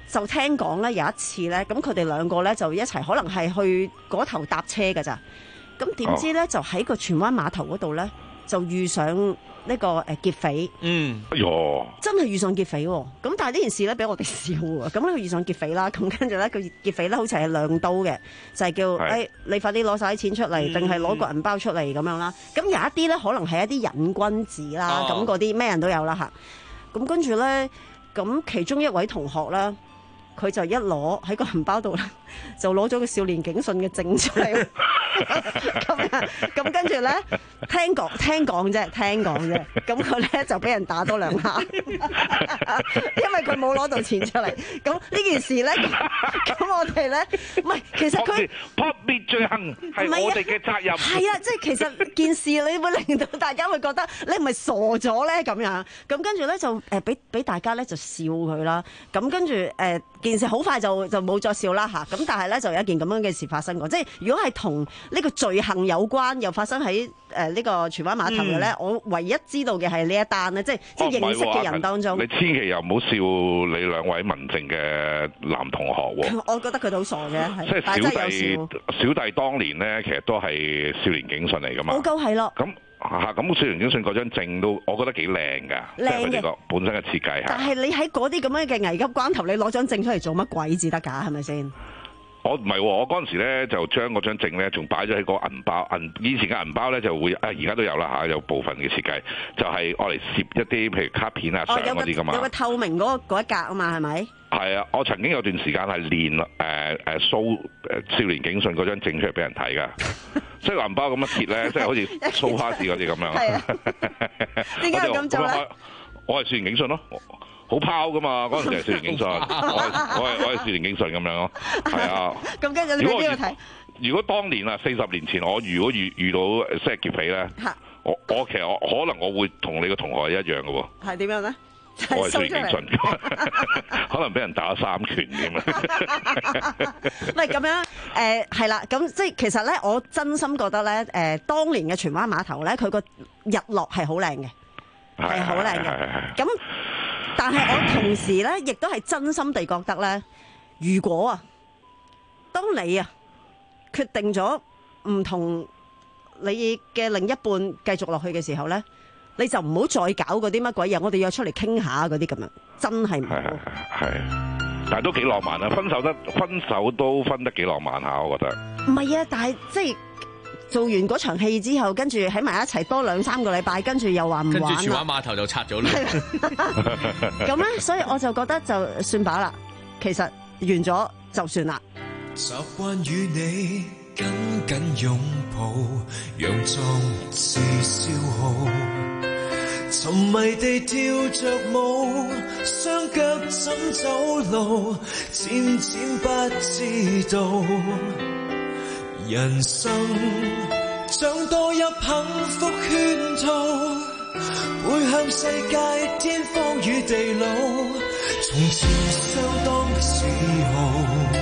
就聽講咧有一次咧，咁佢哋兩個咧就一齊，可能係去嗰頭搭車㗎咋。咁點知咧、哦、就喺個荃灣碼頭嗰度咧就遇上呢個誒劫匪。 嗯， 哎呦， 真係遇上劫匪喎！咁但係呢件事咧俾我哋笑啊！咁咧佢遇上劫匪啦，咁跟住咧佢劫匪咧好似係亮刀嘅，就係、是、叫誒、哎、你快啲攞晒啲錢出嚟，定係攞個銀包出嚟咁樣啦。咁有一啲咧可能係一啲癮君子啦，咁嗰啲咩人都有啦嚇。咁跟住咧，咁其中一位同學咧，佢就一攞喺個銀包度咧，就攞咗個少年警訊嘅證出嚟。咁咁跟住咧，聽講聽講啫，聽講啫。咁佢咧就俾人打多兩下，因為佢冇攞到錢出嚟。咁呢件事咧，咁我哋咧，唔係其實佢撲滅罪行係我哋嘅責任。 係啊，即係其實件事你會令到大家會覺得你係咪傻咗咧咁樣？咁跟住咧就誒俾俾大家咧就笑佢啦。咁跟住誒件事好快就就冇再笑啦嚇。咁但係咧就有一件咁樣嘅事發生過。即係如果係同呢個罪行有關，又發生喺誒呢個荃灣碼頭嘅咧，嗯、我唯一知道嘅係呢一單咧，即係即係認識嘅人當中。 你千祈又唔好笑你兩位文靜嘅男同學喎。 我覺得佢哋好傻嘅， 即係小弟小弟當年咧，其實都係少年警訊嚟噶嘛。 好夠係咯。 咁嚇咁少年警訊嗰張證都，我覺得幾靚㗎，即係佢哋個本身嘅設計係。但係你喺嗰啲咁樣嘅危急關頭，你攞張證出嚟做乜鬼至得㗎？係咪先？我唔係喎，我嗰陣時咧就將嗰張證咧仲擺咗喺個銀包，銀以前嘅銀包咧就會啊，而家都有啦嚇，有部分嘅設計就係愛嚟攝一啲譬如卡片啊、相嗰啲噶嘛。有個透明嗰嗰一格啊嘛，係咪？係啊，我曾經有段時間係練誒誒 show 誒少年警訊嗰張證出嚟俾人睇噶，所以銀包咁樣貼咧，即係好似 show 花市嗰啲咁樣。係啊，點解要咁做咧？我係少年警訊咯。好拋噶嘛！嗰陣時係少年警訊，我係我係我係少年警訊咁樣咯，係啊。咁跟住你喺邊度睇？如果當年啊，四十年前我如果遇遇到即係劫匪咧，我我其實我可能我會同你個同學一樣嘅喎。係點樣咧？我係少年警訊，可能俾人打咗三拳咁啊！ 唔係咁樣誒，係啦。咁即係其實咧，我真心覺得咧，誒當年嘅荃灣碼頭咧，佢個日落係好靚嘅，係好靚嘅。咁但係我同時咧，亦都係真心地覺得咧，如果啊，當你啊決定咗唔同你嘅另一半繼續落去嘅時候咧，你就唔好再搞嗰啲乜鬼嘢，我哋約出嚟傾下嗰啲咁樣，真係唔好。 係，但係都幾浪漫啊！分手得分手都分得幾浪漫下，我覺得。 唔係啊，但係即係。做完嗰場戲之後，跟住喺埋一齊多兩三個禮拜，跟住又話唔玩啦。 跟住荃灣碼頭就拆咗啦。 咁咧，所以我就覺得就算罷啦。其實完咗就算啦。 習慣與你緊緊擁抱，讓壯志消耗，沉迷地跳着舞，雙腳怎走路，漸漸不知道。人生像墮入幸福圈套，背向世界天荒與地老，從前相當的時候，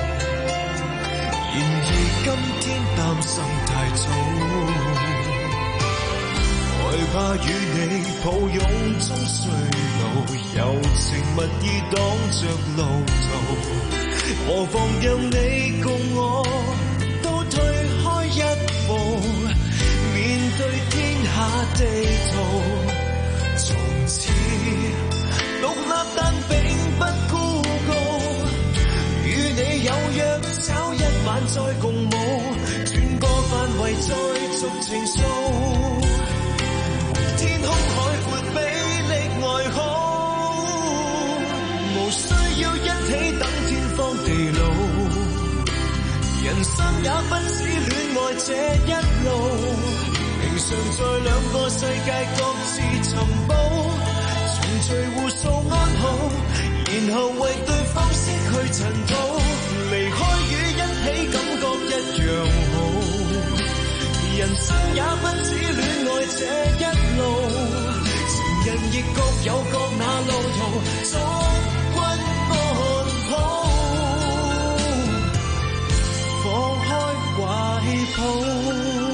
然而今天擔心太早，害怕與你抱擁中衰老，柔情蜜意擋着路途，何妨讓你共我退開一步，面對天下地圖，從此獨立但並不孤高，與你有約找一晚再共舞，轉個範圍再續情愫，天空海闊比歷外好，無需要一起等天荒地老，人生也不止戀愛這一路，平常在兩個世界各自尋寶，重聚互訴安好，然後為對方失去塵土，離開與一起感覺一樣好，人生也不止戀愛這一路，情人亦各有各那路途，祝君安好，放開懷抱。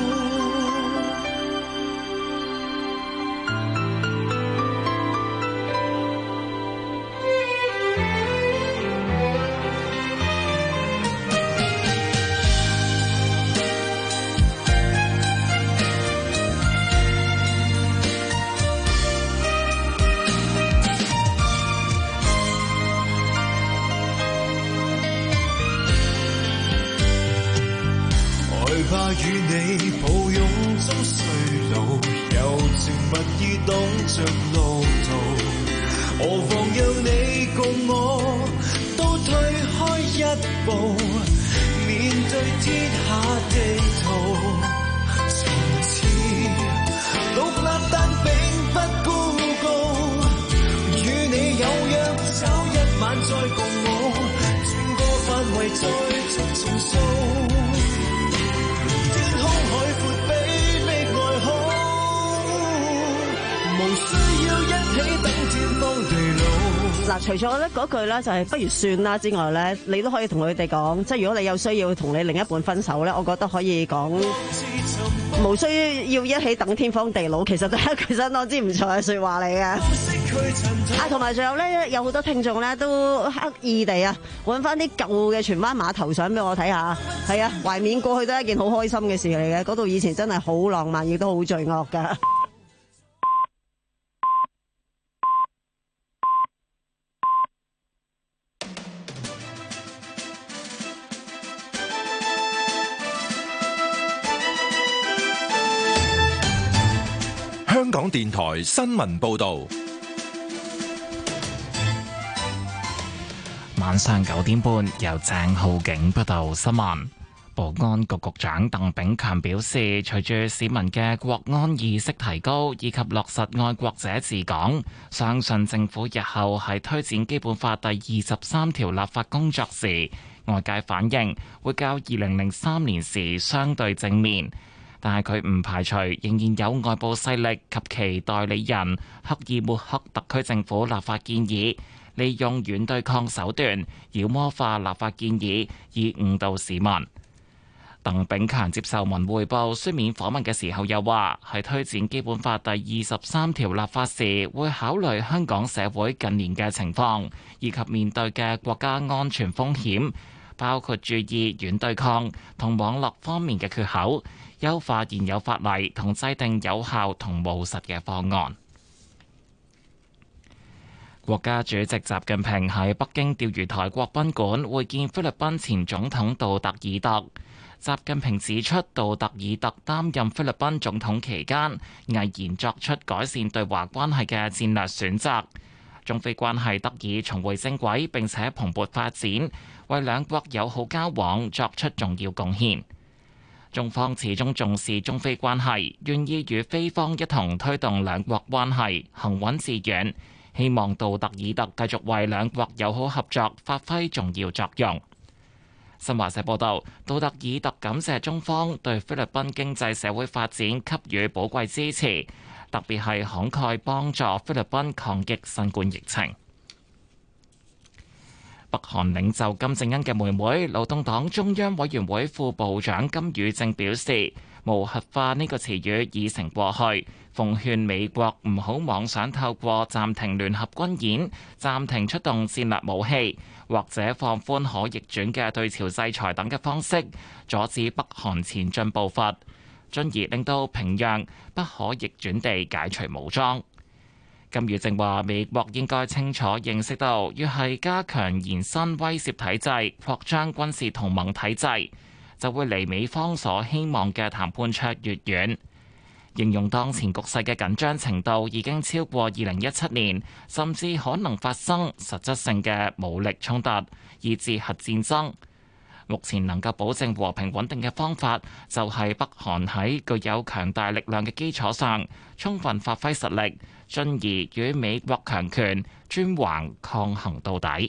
與你抱擁中衰老，柔情蜜意擋着路途。何妨有你共我都退開一步，面對天下地圖。從此獨立但並不孤高，與你有約找一晚再共我，轉個範圍再續情愫。天空海闊比你愛好，無需要一起等天荒地老。 嗱，除咗咧嗰句咧就係不如算啦之外咧，你都可以同佢哋講，即係如果你有需要同你另一半分手咧，我覺得可以講無需要一起等天荒地老，其實都係一句相當之唔錯嘅説話嚟嘅。啊，同埋仲有咧，有好多聽眾咧都刻意地啊揾翻啲舊嘅荃灣碼頭相俾我睇下，係啊，懷緬過去都係一件好開心嘅事嚟嘅，嗰度以前真係好浪漫，亦都好罪惡㗎。 香港電台新聞報道， 晚上九點半由鄭浩景報道新聞。保安局局長鄧炳強表示，隨住市民嘅國安意識提高，以及落實愛國者治港，相信政府日後喺推展基本法第二十三條立法工作時，外界反應會較二零零三年時相對正面。但係佢唔排除仍然有外部勢力及其代理人刻意抹黑特區政府立法建議，利用軟對抗手段妖魔化立法建議，以誤導市民。鄧炳強接受文匯報書面訪問嘅時候又話，喺推展基本法第二十三條立法時，會考慮香港社會近年嘅情況，以及面對嘅國家安全風險，包括注意軟對抗同網絡方面嘅缺口，優化現有法例同制定有效同務實嘅方案。國家主席習近平喺北京釣魚台國賓館會見菲律賓前總統杜特爾特。習近平指出，杜特爾特擔任菲律賓總統期間，毅然作出改善對華關係嘅戰略選擇，中菲關係得以重回正軌並且蓬勃發展，為兩國友好交往作出重要貢獻。中方始終重視中菲關係，願意與菲方一同推動兩國關係行穩致遠，希望杜特爾特繼續為兩國友好合作發揮重要作用。新華社報道，杜特爾特感謝中方對菲律賓經濟社會發展給予寶貴支持，特別係慷慨幫助菲律賓抗擊新冠疫情。北韓領袖金正恩嘅妹妹、勞動黨中央委員會副部長金與正表示，無核化呢個詞語已成過去，奉勸美國唔好妄想透過暫停聯合軍演、暫停出動戰略武器或者放寬可逆轉嘅對朝制裁等嘅方式，阻止北韓前進步伐，進而令到平壤不可逆轉地解除武裝。金與正話，美國應該清楚認識到，越係加強延伸威懾體制、擴張軍事同盟體制，就會離美方所希望嘅談判桌越遠。形容當前局勢嘅緊張程度已經超過二零一七年，甚至可能發生實質性嘅武力衝突，以致核戰爭。目前能夠保證和平穩定嘅方法，就係北韓喺具有強大力量嘅基礎上，充分發揮實力，進而與美國強權專橫抗衡到底。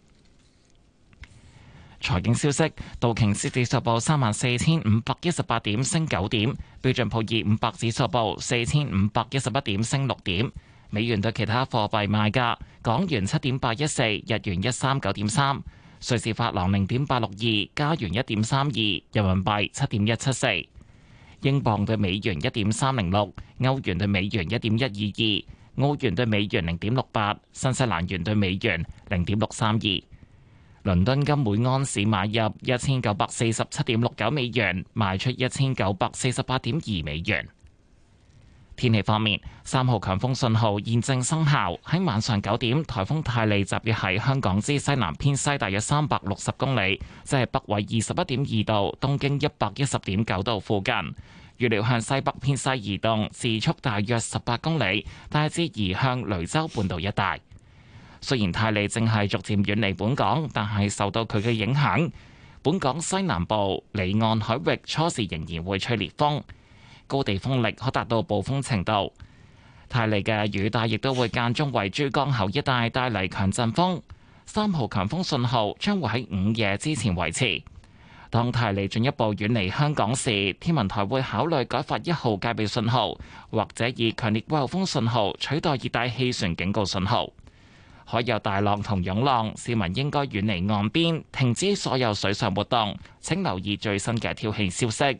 財經消息，道瓊斯指數報三萬四千五百一十八點，升九點；標準普爾五百指數報四千五百一十一點，升六點。美元對其他貨幣賣價：港元七點八一四，日元一三九點三，瑞士法郎零點八六二，加元一點三二，人民幣七點一七四，英鎊對美元一點三零六，歐元對美元一點一二二，澳元對美元零點六八，新西蘭元對美元零點六三二。倫敦金每安士買入一千九百四十七點六九美元，賣出一千九百四十八點二美元。 天氣方面，三號強風信號現正生效。喺晚上九點，颱風泰利集結喺香港之西南偏西大約三百六十公里，即係北緯二十一點二度、東經一百一十點九度附近。預料向西北偏西移動，時速大約十八公里，大致移向雷州半島一帶。雖然泰利正係逐漸遠離本港，但係受到佢嘅影響，本港西南部離岸海域初時仍然會吹烈風，高地風力可達到暴風程度。泰利嘅雨帶亦都會間中為珠江口一帶帶嚟強陣風，三號強風信號將會喺午夜之前維持。當泰利進一步遠離香港時，天文台會考慮改發一號戒備信號，或者以強烈季候風信號取代熱帶氣旋警告信號。海有大浪同湧浪，市民應該遠離岸邊，停止所有水上活動。請留意最新嘅天氣消息。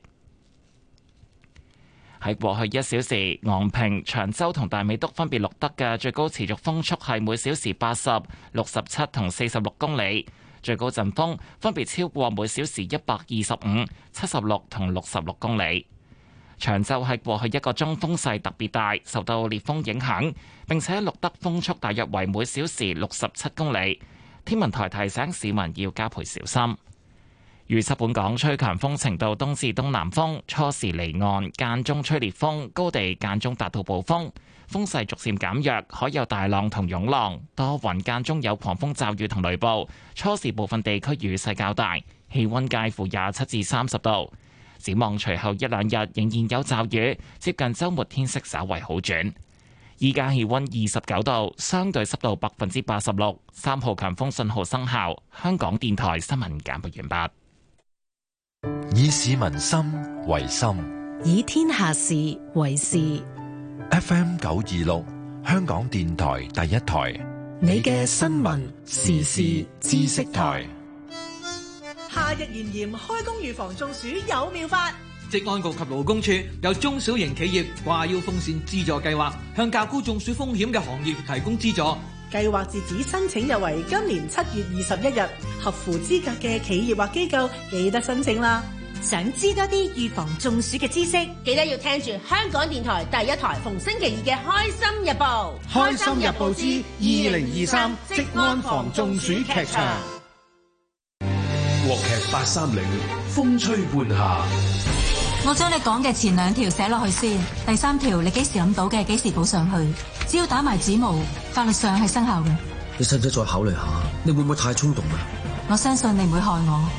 喺過去一小時，昂坪、長洲同大美督分別錄得嘅最高持續風速係每小時八十、六十七同四十六公里。最高陣風分別超過每小時一百二十五、七十六同六十六公里。長洲喺過去一個鐘風勢特別大，受到烈風影響，並且錄得風速大約為每小時六十七公里。天文台提醒市民要加倍小心。預測本港吹強風程度東至東南風，初時離岸，間中吹烈風，高地間中達到暴風。風勢逐漸減弱，海有大浪同湧浪，多雲間中有狂風驟雨同雷暴。初時部分地區雨勢較大，氣溫介乎廿七至三十度。展望隨後一兩日仍然有驟雨，接近週末天色稍為好轉。依家氣溫二十九度，相對濕度百分之八十六，三號強風信號生效。香港電台新聞簡報完畢。 以市民心為心， 以天下事為事。 F M 九二六，香港電台第一台， 你嘅新聞時事知識台。 夏日炎炎，開工預防中暑有妙法。 職安局及勞工處有中小型企業掛腰風扇資助計劃，向較高中暑風險嘅行業提供資助。 計劃截止申請又為今年七月二十一日，合乎資格嘅企業或機構記得申請啦。 想知多啲預防中暑嘅知識， 記得要聽住香港電台第一台逢星期二嘅《開心日報》。 開心日報之二零二三職安防中暑劇場。 國劇八三零，風吹半夏。 我將你講嘅前兩條寫落去先，第三條你幾時諗到嘅，幾時補上去。只要打埋指模，法律上係生效嘅。 你使唔使再考慮下？你會唔會太衝動啊？ 我相信你唔會害我。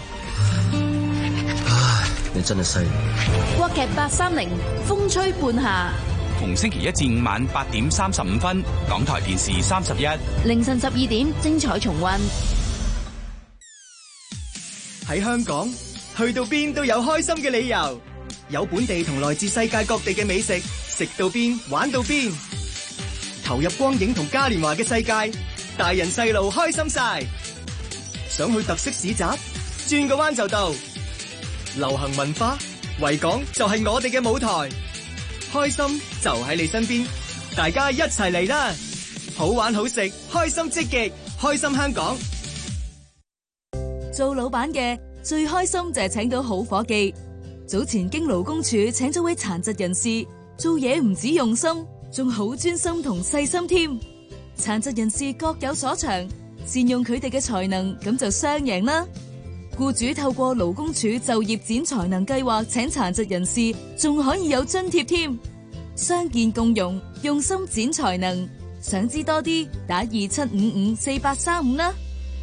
唉，你真係犀利。 國劇八三零，風吹半夏。 逢星期一至五晚八點三十五分，港台電視三十一， 凌晨十二點精彩重溫。 喺香港，去到邊都有開心嘅理由，有本地同來自世界各地嘅美食，食到邊玩到邊，投入光影同嘉年華嘅世界，大人細路開心晒。想去特色市集，轉個彎就到。流行文化，維港就係我哋嘅舞台，開心就喺你身邊，大家一齊嚟啦！好玩好食，開心積極，開心香港。 做老闆嘅最開心就係請到好伙計。早前經勞工處請咗位殘疾人士，做嘢唔止用心，仲好專心同細心添。殘疾人士各有所長，善用佢哋嘅才能，咁就雙贏啦。僱主透過勞工處就業展才能計劃請殘疾人士，仲可以有津貼添。傷健共融，用心展才能。想知多啲，打二七五五四八三五啦。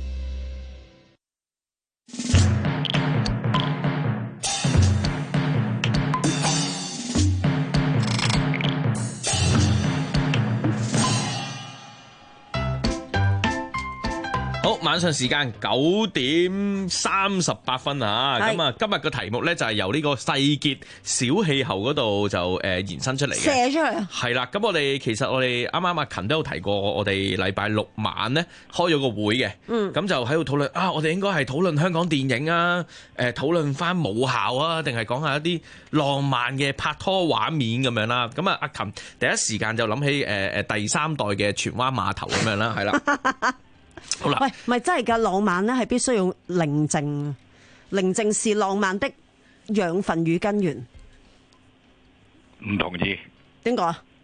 好，晚上時間九點三十八分啊！咁啊，今日個題目咧就係由呢個世傑小氣候嗰度就誒延伸出嚟嘅， 寫出嚟。 係啦，咁我哋其實我哋啱啱阿勤都有提過，我哋禮拜六晚咧開咗個會嘅，嗯，咁就喺度討論啊，我哋應該係討論香港電影啊，誒討論翻母校啊，定係講下一啲浪漫嘅拍拖畫面咁樣啦。咁啊，阿勤第一時間就諗起誒誒第三代嘅荃灣碼頭咁樣啦，係啦。好啦， 喂，唔係真係㗎，浪漫咧係必須要寧靜，寧靜是浪漫的養分與根源。 唔同意。 點講啊？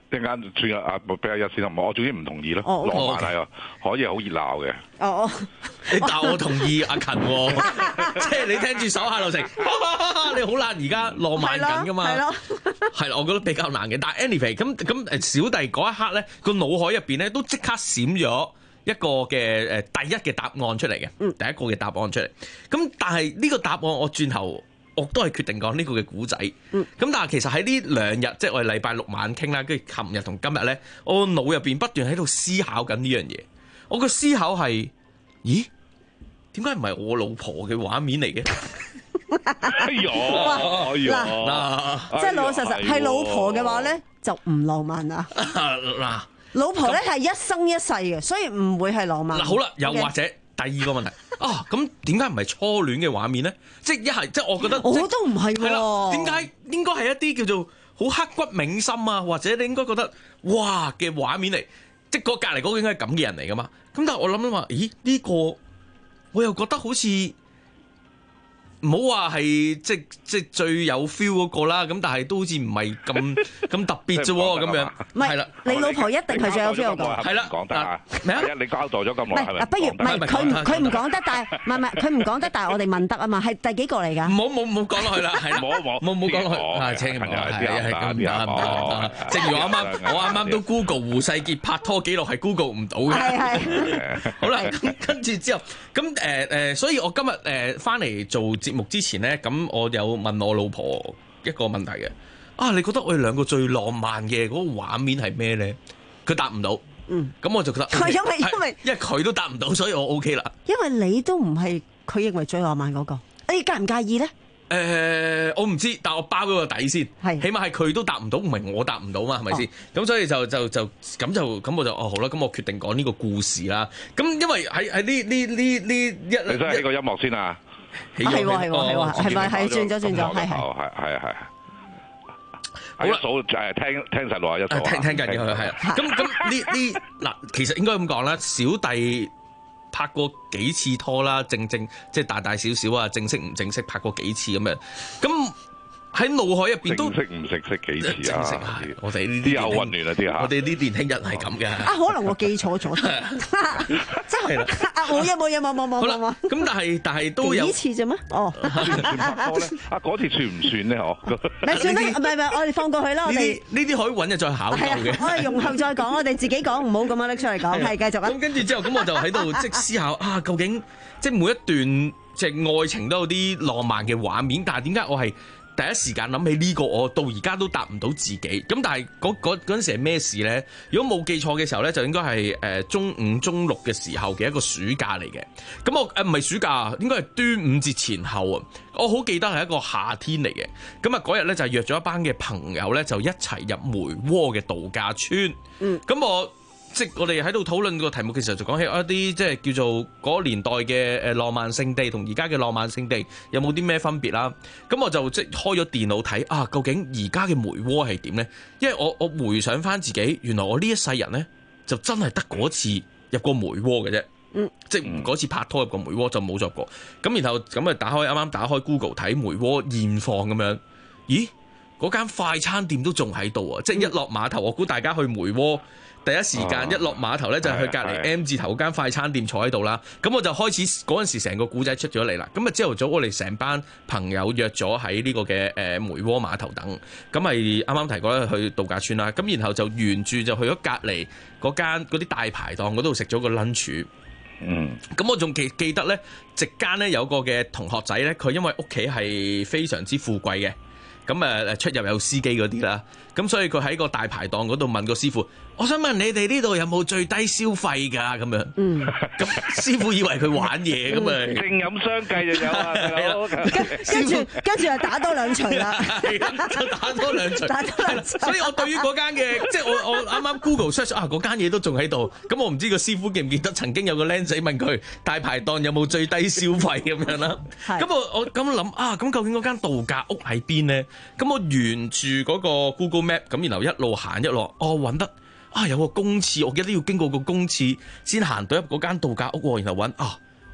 陣間轉啊，俾阿一先啦，我總之唔同意咯。 哦浪漫係啊，可以好熱鬧嘅。 哦， 你但我同意阿勤喎，即係你聽住手下留情，你好難而家浪漫緊噶嘛？ 係咯， 係啦，我覺得比較難嘅。但係 anyway，咁咁誒小弟嗰一刻咧，個腦海入邊咧都即刻閃咗一個嘅誒第一嘅答案出嚟嘅，第一個嘅答案出嚟。咁但係呢個答案我轉頭。我都係決定講呢個嘅古仔，咁、嗯、但係其實喺呢兩日，即係我哋禮拜六晚傾啦，跟住琴日同今日咧，我腦入邊不斷喺度思考緊呢樣嘢。我個思考係，咦？點解唔係我老婆嘅畫面嚟嘅？ 哎呀， 嗱，即係老老實實係老婆嘅話咧，就唔浪漫啦。嗱，老婆咧係一生一世嘅，所以唔會係浪漫。 嗱，好啦，又 Okay? 或者第二個問題。啊，咁點解唔係初戀嘅畫面咧？即係一係，即係我覺得我都唔係喎。 係啦，點解應該係一啲叫做好刻骨銘心啊，或者你應該覺得哇嘅畫面嚟，即係個隔離嗰個應該係咁嘅人嚟噶嘛？咁但係我諗諗話，咦呢個我又覺得好似唔好話係即即最有 feel 嗰個啦，咁但係都好似唔係咁咁特別啫喎，咁樣唔係啦，你老婆一定係最有 feel 嗰個， 係啦， 講得啊咩啊？ 你交代咗咁耐，係咪？ 不如唔係佢唔佢唔講得，但係唔係唔係佢唔講得，但係我哋問得啊嘛，係第幾個嚟㗎？ 唔好唔好唔好講落去啦，係啦， 冇冇冇冇講落去，係請唔好，係係咁唔得唔得。正如我啱啱我啱啱都 Google 胡世傑拍拖記錄係 Google 唔到嘅， 係係。 好啦，咁跟住之後，咁誒誒，所以我今日誒翻嚟做節目之前咧，咁我有問我老婆一個問題嘅，啊，你覺得我哋兩個最浪漫嘅嗰個畫面係咩咧？佢答唔到，嗯，咁我就覺得， 係因為因為因為佢都答唔到，所以我 OK 啦。 因為你都唔係佢認為最浪漫嗰個，你介唔介意咧？ 誒，我唔知，但我包咗個底先，係，起碼係佢都答唔到，唔係我答唔到嘛，係咪先？咁所以就就就咁就咁我就哦好啦，咁我決定講呢個故事啦。咁因為喺喺呢呢呢呢一， 你真係起個音樂先啊！ 係喎係喎係喎，係咪係轉咗轉咗？係係係係係。好啦，數誒聽聽實話一數， 聽聽緊嘅係啦。咁咁呢呢嗱，其實應該咁講啦，小弟拍過幾次拖啦，正正即係大大小小啊，正式唔正式拍過幾次咁樣。咁喺腦海入邊都正式唔識識幾次啊？ 我哋呢啲有混亂啊啲嚇， 我哋啲年輕人係咁嘅。 啊，可能我記錯咗，真係啦。啊，冇嘢冇嘢冇冇冇冇冇。 咁但係但係都有幾次啫咩？哦， 算唔算拍拖咧？啊，嗰次算唔算咧？嗬？ 咪算啦，唔係唔係，我哋放過去啦。我哋呢啲可以揾日再考究嘅。 我哋容後再講，我哋自己講，唔好咁樣拎出嚟講。係繼續啊。 咁跟住之後，咁我就喺度即係思考啊，究竟即係每一段即係愛情都有啲浪漫嘅畫面，但係點解我係第一時間諗起呢個，我到而家都答唔到自己。咁但係嗰嗰嗰陣時係咩事咧？如果冇記錯嘅時候咧，就應該係誒中五中六嘅時候嘅一個暑假嚟嘅。咁我誒唔係暑假，應該係端午節前後啊。我好記得係一個夏天嚟嘅。咁啊嗰日咧就約咗一班嘅朋友咧，就一齊入梅窩嘅度假村。嗯，咁我。即係我哋喺度討論個題目嘅時候，就講起一啲即係叫做嗰年代嘅誒浪漫勝地同而家嘅浪漫勝地有冇啲咩分別啦？咁我就即係開咗電腦睇啊，究竟而家嘅梅窩係點咧？因為我我回想翻自己，原來我呢一世人咧就真係得嗰次入過梅窩嘅啫，嗯，即係嗰次拍拖入過梅窩就冇咗過。咁然後咁啊打開啱啱打開 Google 睇梅窩現況咁樣，咦？嗰間快餐店都仲喺度啊！即係一落碼頭，我估大家去梅窩。第一時間一落碼頭咧，就係去隔離 M 字頭間快餐店坐喺度啦。咁我就開始嗰陣時，成個古仔出咗嚟啦。咁啊，朝頭早我哋成班朋友約咗喺呢個嘅誒梅窩碼頭等。咁咪啱啱提過去度假村啦。咁然後就沿住就去咗隔離嗰間嗰啲大排檔嗰度食咗個 lunch。嗯。咁我仲記記得咧，席間咧有個嘅同學仔咧，佢因為屋企係非常之富貴嘅。咁誒誒出入有司機嗰啲啦，咁所以佢喺個大排檔嗰度問個師傅，我想問你哋呢度有冇最低消費㗎？咁樣，嗯，咁師傅以為佢玩嘢咁啊， 正飲相計就有啊， 跟住跟住就打多兩錘啦， 就打多兩錘， 打多兩錘。 所以我對於嗰間嘅，即係我我啱啱 Google search 啊，嗰間嘢都仲喺度，咁我唔知個師傅記唔記得曾經有個僆仔問佢大排檔有冇最低消費咁樣啦。咁我我咁諗啊，咁究竟嗰間度假屋喺邊咧？咁我沿住嗰個 Google Map 咁，然後一路行一路，哦揾得啊有個公廁，我記得要經過個公廁先行到入嗰間度假屋，然後揾啊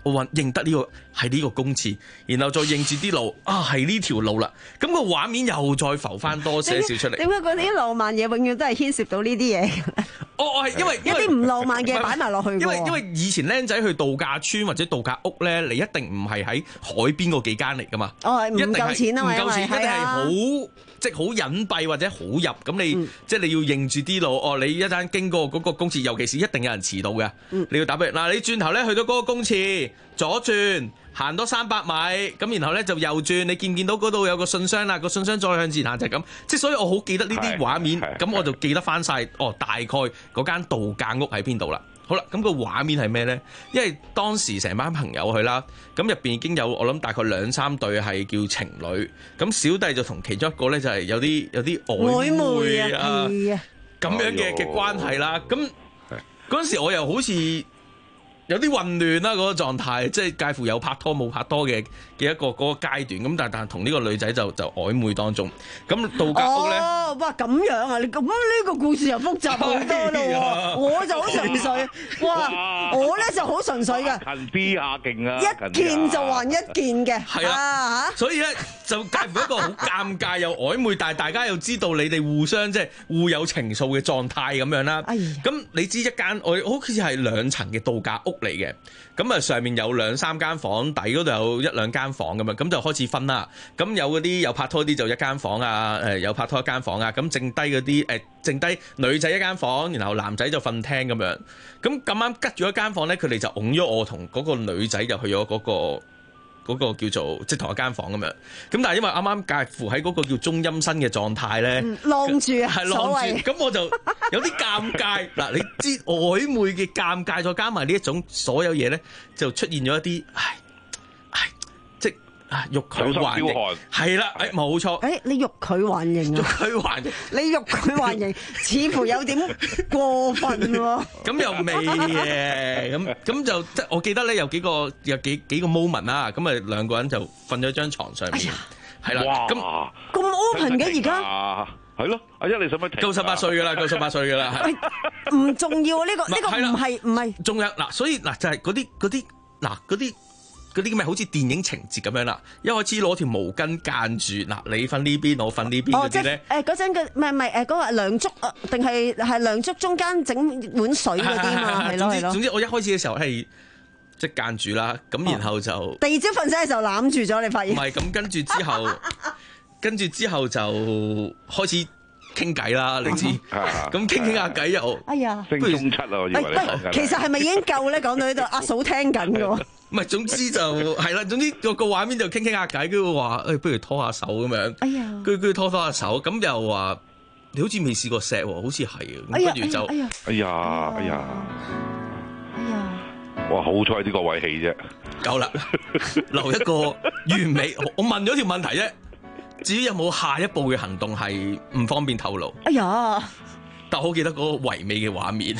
我揾認得呢、呢個係呢個公廁，然後再認住啲路啊係呢條路啦，咁、個畫面又再浮翻多些少出嚟。 點解嗰啲浪漫嘢永遠都係牽涉到呢啲嘢嘅？ 我我係因為一啲唔浪漫嘅擺埋落去。 因為因為以前僆仔去度假村或者度假屋咧，你一定唔係喺海邊嗰幾間嚟噶嘛。 哦，唔夠錢啊嘛， 唔夠錢，一定係好係即係好隱蔽或者好入。咁你、嗯、即係你要認住啲路。哦，你一陣經過嗰個公廁，尤其是一定有人遲到嘅、嗯，你要打俾人。嗱，你轉頭咧去到嗰個公廁，左轉行多三百米，咁然後咧就右轉，你見唔見到嗰度有個信箱啦？個信箱再向前行就係咁。即係所以我好記得呢啲畫面，咁我就記得翻晒哦，大概嗰間度假屋喺邊度啦。好啦，咁、個畫面係咩咧？因為當時成班朋友去啦，咁入邊已經有我諗大概兩三對係叫情侶，咁小弟就同其中一個咧就係有啲有啲曖昧啊咁樣嘅嘅關係啦。咁嗰陣時我又好似有啲混亂啦，嗰個狀態，即係介乎有拍拖冇拍拖嘅嘅一個嗰個階段。咁但係但係同呢個女仔就就曖昧當中。咁度假屋咧， 哦，哇咁樣啊！你咁呢個故事又複雜好多咯喎。我就好純粹，哇！我咧就好純粹嘅， 近啲啊，勁啊， 一見就還一見嘅。 係啊，所以咧就介乎一個好尷尬又曖昧，但係大家又知道你哋互相即係互有情愫嘅狀態咁樣啦。咁、哎、你知一間我好似係兩層嘅度假屋嚟嘅，咁啊上面有兩三間房，底嗰度有一兩間房咁樣，咁就開始分啦。咁有嗰啲有拍拖啲就一間房啊，誒有拍拖一間房啊，咁剩低嗰啲誒剩低女仔一間房，然後男仔就瞓廳咁樣。咁咁啱吉咗一間房咧，佢哋就擁咗我同嗰個女仔就去咗嗰個。嗰、那個叫做即係同一間房咁樣，咁但係因為啱啱介乎喺嗰個叫中陰身嘅狀態咧， 晾住啊， 係晾住，咁我就有啲尷尬。嗱，你知曖昧嘅尷尬，再加埋呢一種所有嘢咧，就出現咗一啲，唉，唉，即係啊，欲拒還迎，係啦，誒冇錯， 誒你欲拒還迎啊， 欲拒還迎， 你欲拒還迎，似乎有點過分喎。 咁又未嘅，咁咁就即係我記得咧，有幾個有幾幾個 moment 啦，咁啊兩個人就瞓咗張床上面，係啦，咁咁 open 嘅而家， 係咯，阿一你使乜停？ 夠十八歲噶啦，夠十八歲噶啦， 唔重要啊，呢個呢個唔係唔係， 仲有嗱，所以嗱就係嗰啲嗰啲嗱嗰啲。嗰啲咪好似電影情節咁樣啦，一開始攞條毛巾間住，嗱你瞓呢邊，我瞓呢邊嗰啲咧。 誒嗰陣嘅唔係唔係誒嗰個梁竹啊，定係係梁竹中間整碗水嗰啲嘛，係咯係咯。 總之我一開始嘅時候係即係間住啦，咁然後就、哦、 第二朝瞓醒嘅時候攬住咗，你發現？唔係咁跟住之後，跟住之後就開始傾偈啦，你知？咁傾傾下偈又， 哎呀， 升中七啊，我以為你講緊。 其實係咪已經夠咧？講到呢度，阿嫂聽緊嘅喎。 唔係，總之就係啦。總之個個畫面就傾傾下偈，跟住話誒，不如拖下手咁樣。哎呀，跟住拖拖下手，咁又話你好似未試過錫喎，好似係啊。咁不如就哎呀哎呀哎呀哎呀！哇，好彩呢個位氣啫， 夠啦，留一個完美。我問咗條問題啫，至於有冇下一步嘅行動係唔方便透露。 哎呀！ 但我好記得嗰個唯美嘅畫面。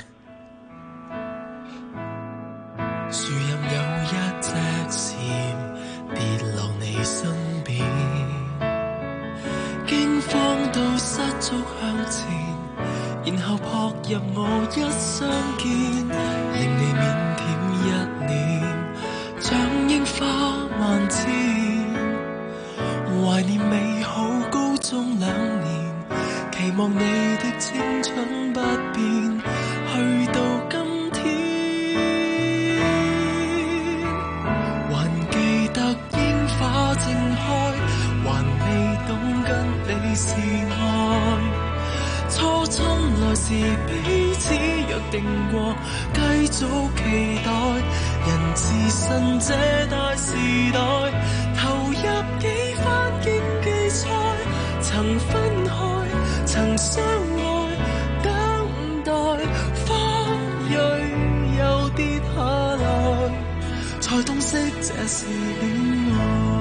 樹蔭有一隻蟬跌落你身邊，驚慌到失足向前，然後撲入我一相見，令你腼腆一臉，像櫻花萬千，懷念美好高中兩年，期望你的青春不變，去到今天。正開，還未懂跟你是愛。初春來時彼此約定過，繼續期待。人自身這大時代，投入幾番競技賽，曾分開，曾相愛，等待花蕊又跌下來，才洞悉這是戀愛。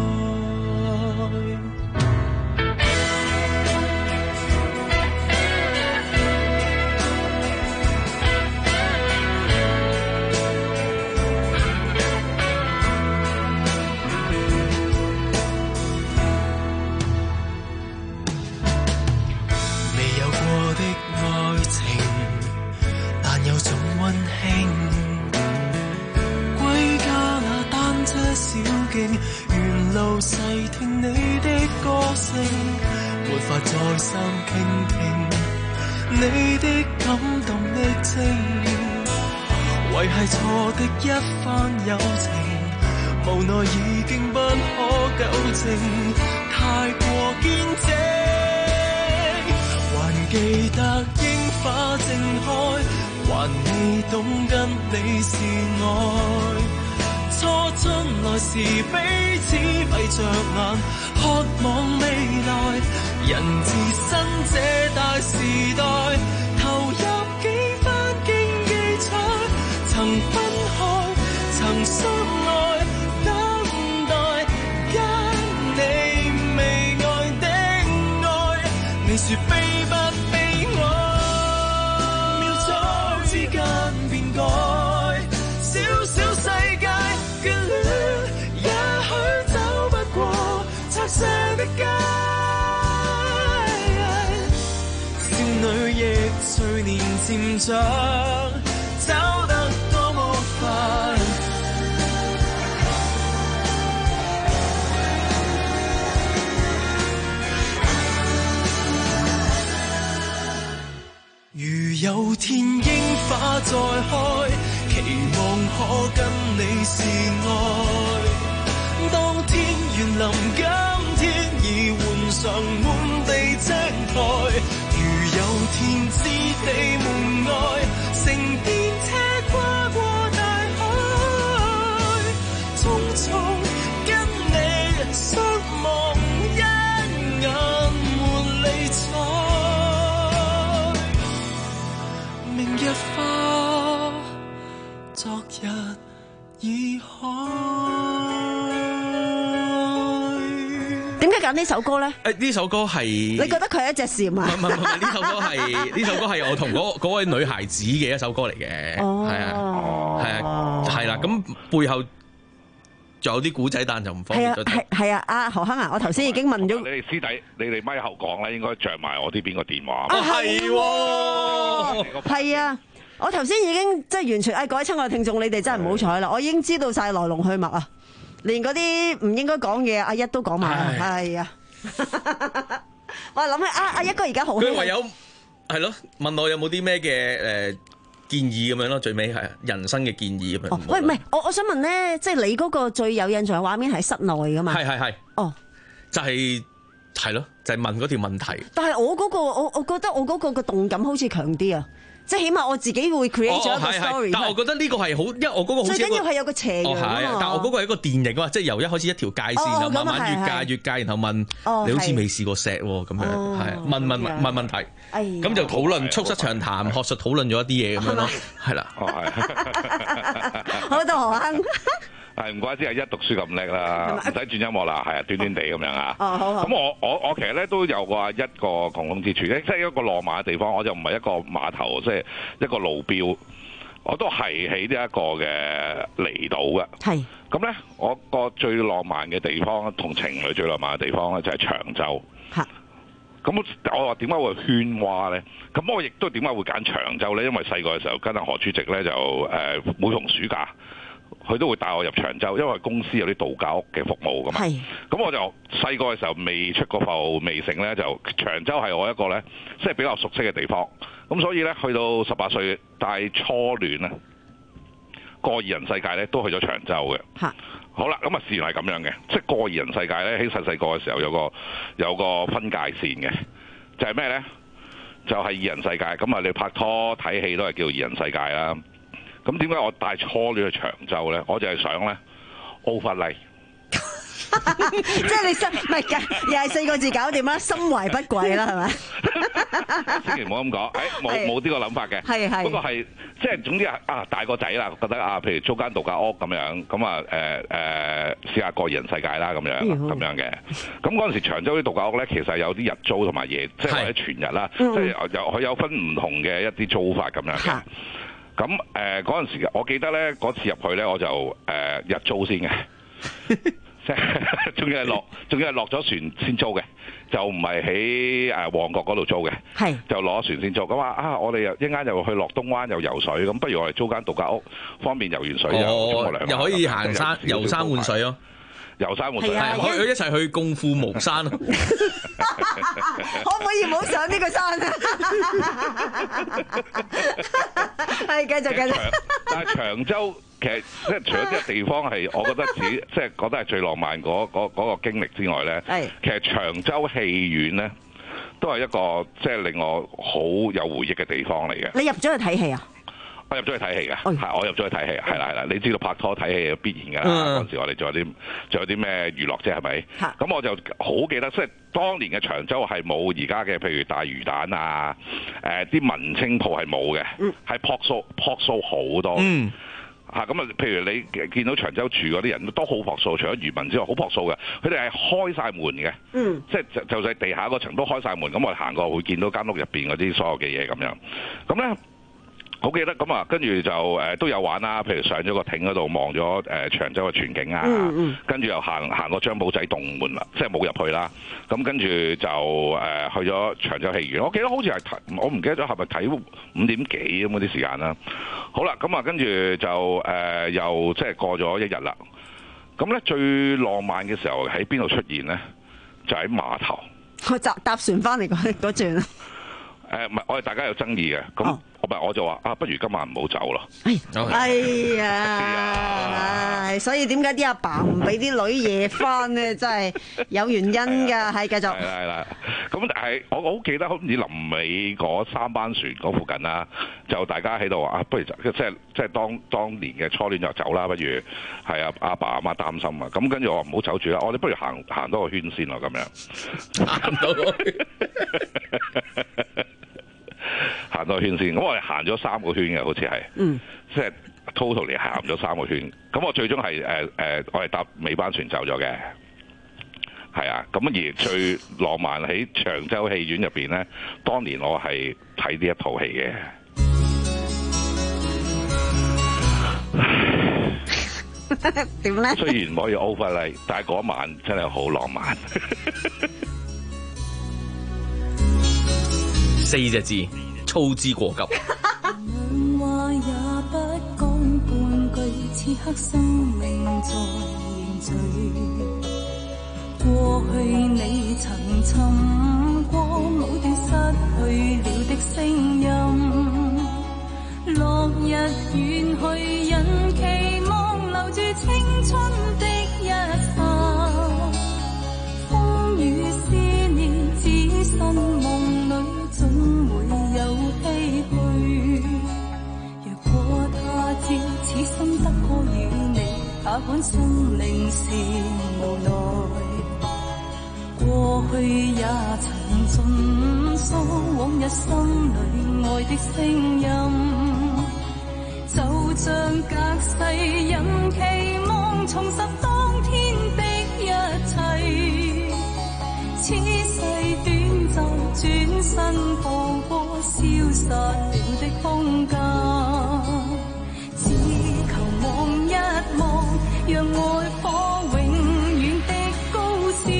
溫馨歸家那細聽你的歌聲，沒法再三傾聽你的感動的情，維繫錯的一番友情，無奈已經不可糾正，太過堅貞。還記得櫻花正開，還未懂跟你是愛。初春來時彼此閉着眼，渴望未來。人自身這大時代，投入幾番競技賽，曾分開，曾相愛，等待跟你未愛的愛。你說悲不悲哀？秒速之間變改，小小世界。拆卸的街，少女亦隨年漸長，走得多麼快。如有天櫻花再開，期望可跟你是愛。當天緣臨今天已換上滿地青苔，如有天知地門外，乘電車跨過大海，匆匆跟你相望，一眼換理睬。明日花，昨日已開。 點解揀呢首歌咧？ 誒呢首歌係你覺得佢係一隻蟬啊？ 唔係唔係唔係，呢首歌係呢首歌係我同嗰嗰位女孩子嘅一首歌嚟嘅，係啊係啊係啦，咁背後仲有啲古仔，但就唔方便咗。 係係啊，阿何鏗啊，我頭先已經問咗你哋師弟，你哋咪後講咧，應該著埋我呢邊個電話。 啊係喎，係啊。我頭先已經即係完全誒，各位親愛聽眾，你哋真係唔好彩啦！我已經知道晒來龍去脈啊，連嗰啲唔應該講嘢，阿一都講埋，係啊！我諗起阿阿一哥而家好， 佢唯有係咯，問我有冇啲咩嘅誒建議咁樣咯，最尾係人生嘅建議咁樣。 哦，喂，唔係，我我想問咧，即係你嗰個最有印象嘅畫面係室內噶嘛？ 係係係。 哦， 就係係咯，就係問嗰條問題。 但係我嗰個，我我覺得我嗰個個動感好似強啲啊！即係起碼我自己會 create 咗一個 story， 但係我覺得呢個係好，因為我嗰個好似最緊要係有個斜陽啊嘛。 但係我嗰個係一個電影啊嘛，即係由一開始一條界線，然後慢慢越界越界，然後問你好似未試過錫喎咁樣，係問問問問問題，咁就討論促膝長談，學術討論咗一啲嘢咁樣咯，係啦。 好到何鏗。 係唔怪之係一讀書咁叻啦，唔使轉音樂啦，係啊，短短地咁樣啊。 哦，好好。 咁我我我其實咧都有個一個共通之處，即係一個浪漫嘅地方，我就唔係一個碼頭，即係一個路標，我都係喺呢一個嘅離島嘅。係。咁咧，我個最浪漫嘅地方，同情侶最浪漫嘅地方咧，就係長洲。嚇。咁我話點解會喧嘩咧？咁我亦都點解會揀長洲咧？因為細個嘅時候跟阿何主席咧就誒每逢暑假，佢都會帶我入長洲，因為公司有啲度假屋嘅服務噶嘛。係。咁我就細個嘅時候未出過埠未成咧，就長洲係我一個咧，即係比較熟悉嘅地方。咁所以咧，去到十八歲帶初戀咧，過二人世界咧都去咗長洲嘅。嚇。好啦，咁啊事緣係咁樣嘅，即係過二人世界咧喺細細個嘅時候有個有個分界線嘅，就係咩咧？就係、是、二人世界。咁啊，你拍拖睇戲都係叫二人世界啦。咁點解我帶初戀去長洲咧？我就係想咧，overlay。 即係你心唔係㗎，又係四個字搞掂啦，心懷不軌啦，係咪？ 千祈唔好咁講，誒冇冇呢個諗法嘅。係係。不過係即係總之係啊大個仔啦，覺得啊，譬如租間度假屋咁樣，咁啊誒誒試下過二人世界啦咁樣咁樣嘅。咁嗰陣時長洲啲度假屋咧，其實有啲日租同埋夜，即係或者全日啦，即係有佢有分唔同嘅一啲租法咁樣嘅。咁誒嗰陣時，我記得咧嗰次入去咧，我就誒、呃、日租先嘅。即係仲要係落，仲要係落咗船先租嘅，就唔係喺誒旺角嗰度租嘅，係就攞船先租。咁話啊，我哋又一間又去落東灣又游水，咁不如我哋租間度假屋，方便游完水又沖個涼， 又可以行山遊山玩水咯。 遊山玩水， 可以一齊去共赴巫山咯。 可唔可以唔好上呢個山啊？係繼續繼續。 但係長洲其實即係除咗呢個地方係，我覺得只即係覺得係最浪漫嗰嗰嗰個經歷之外咧，其實長洲戲院咧都係一個即係令我好有回憶嘅地方嚟嘅。 你入咗去睇戲啊？ 我入咗去睇戲嘅，係我入咗去睇戲，係啦係啦。你知道拍拖睇戲係必然㗎啦。嗰陣時我哋仲有啲仲有啲咩娛樂啫，係咪？咁我就好記得，即係當年嘅長洲係冇而家嘅，譬如大魚蛋啊，誒啲文青鋪係冇嘅，係樸素樸素好多。嗯嚇咁啊！譬如你見到長洲住嗰啲人都好樸素，除咗漁民之外，好樸素嘅。佢哋係開晒門嘅，嗯，即係就就算地下嗰層都開晒門。咁我哋行過會見到間屋入邊嗰啲所有嘅嘢咁樣。咁咧。好記得咁啊，跟住就誒、呃、都有玩啦，譬如上咗個艇嗰度望咗誒長洲嘅全景啊，嗯嗯、跟住又行行過張寶仔洞門啦，即係冇入去啦。咁跟住就誒、呃、去咗長洲戲院，我記得好似係睇，我唔記得咗係咪睇五點幾咁嗰啲時間啦。好啦，咁啊跟住就誒、呃、又即係過咗一日啦。咁咧最浪漫嘅時候喺邊度出現咧？就喺碼頭。 我搭搭船翻嚟嗰嗰轉啊！ 誒唔係，我哋大家有爭議嘅，咁我咪我就話啊，不如今晚唔好走咯。 哎呀，所以點解啲阿爸唔俾啲女夜翻咧？真係有原因㗎，係繼續。 係啦係啦，咁但係我好記得，好似臨尾嗰三班船嗰附近啦，就大家喺度話啊，不如就即係即係當當年嘅初戀就走啦，不如係啊阿爸阿媽擔心啊，咁跟住我話唔好走住啦，我哋不如行行多個圈先咯，咁樣行到個圈。行多個圈先，咁我哋行咗三個圈嘅，好似係，嗯、即係 total 嚟行咗三個圈。咁我最終係誒誒，我係搭尾班船走咗嘅，係啊。咁而最浪漫喺長洲戲院入邊咧，當年我係睇呢一套戲嘅。 點咧？ 雖然唔可以 overlay， 但係嗰晚真係好浪漫。 四隻字，操之過急。 兩話也不講半句，此刻生命在凝聚。過去你曾尋過某段失去了的聲音，落日遠去，人期望留住青春的一剎，風雨思念只身夢裏總會有唏噓。若果他朝此生得可與你，他管生命是無奈。過去也曾盡訴往日心裏愛的聲音，就像隔世人期望重拾當天的一切。此世短暫，轉身放過消失了的空間，只求望一望，讓愛火永遠的高燒。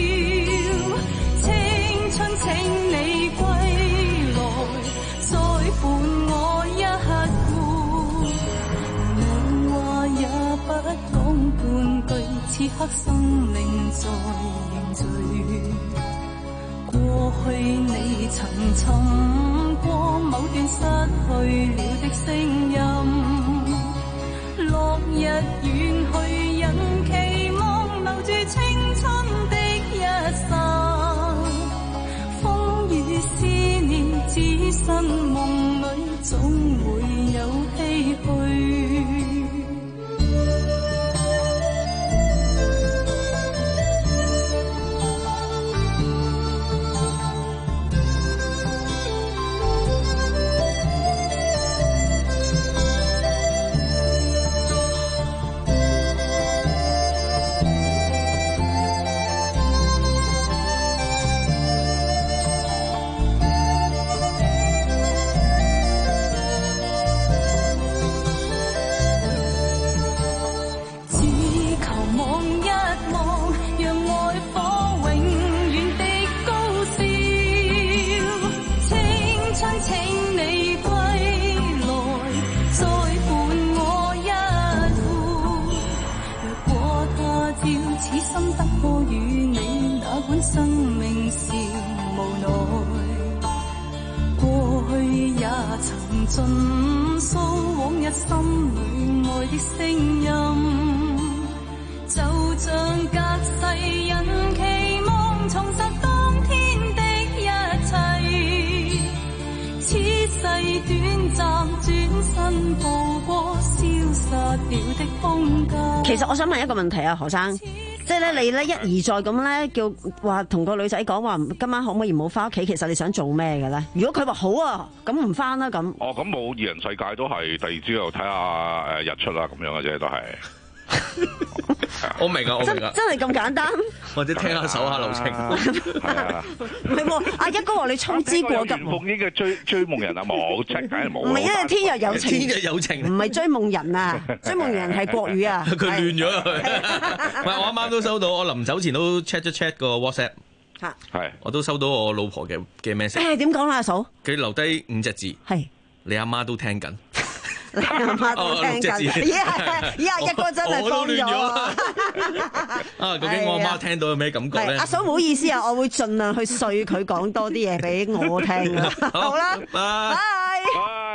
青春請你歸來，再伴我一哭。兩話也不講半句，此刻生命在凝聚。過去你曾尋過某段失去了的聲音，落日遠去，人期望留住青春的一剎，風雨思念只身夢裏總會有唏噓。 生命是無奈，過去也曾盡訴往日心裏愛的聲音，就像隔世人期望重拾當天的一切，此世短暫轉身步過消失了的風格。 其實我想問一個問題啊，何生，即係咧你咧一而再咁咧叫話同個女仔講話今晚可唔可以唔好翻屋企？其實你想做咩嘅咧？如果佢話好啊，咁唔翻啦咁。 哦，咁冇二人世界都係第二朝又睇下誒日出啦，咁樣嘅啫，都係。 我明啊，我明啊， 真係咁簡單？ 或者聽下手下留情。 唔係喎，阿一哥話你操之過急。 袁鳳英嘅追追夢人啊，冇，即係梗係冇。 唔係因為天日有情， 天日有情， 唔係追夢人啊，追夢人係國語啊。 佢亂咗佢。唔係我啱啱都收到，我臨走前都 check 一 check 個 WhatsApp。 嚇。 係。 我都收到我老婆嘅嘅 message。 誒點講啦，阿嫂？ 佢留低五隻字。 係。 你阿媽都聽緊。 你阿媽都聽緊，咦係，咦一哥真係放咗啊！究竟我阿媽聽到有咩感覺咧？ 阿嫂唔好意思啊，我會盡量去碎佢講多啲嘢俾我聽啊。好啦，拜。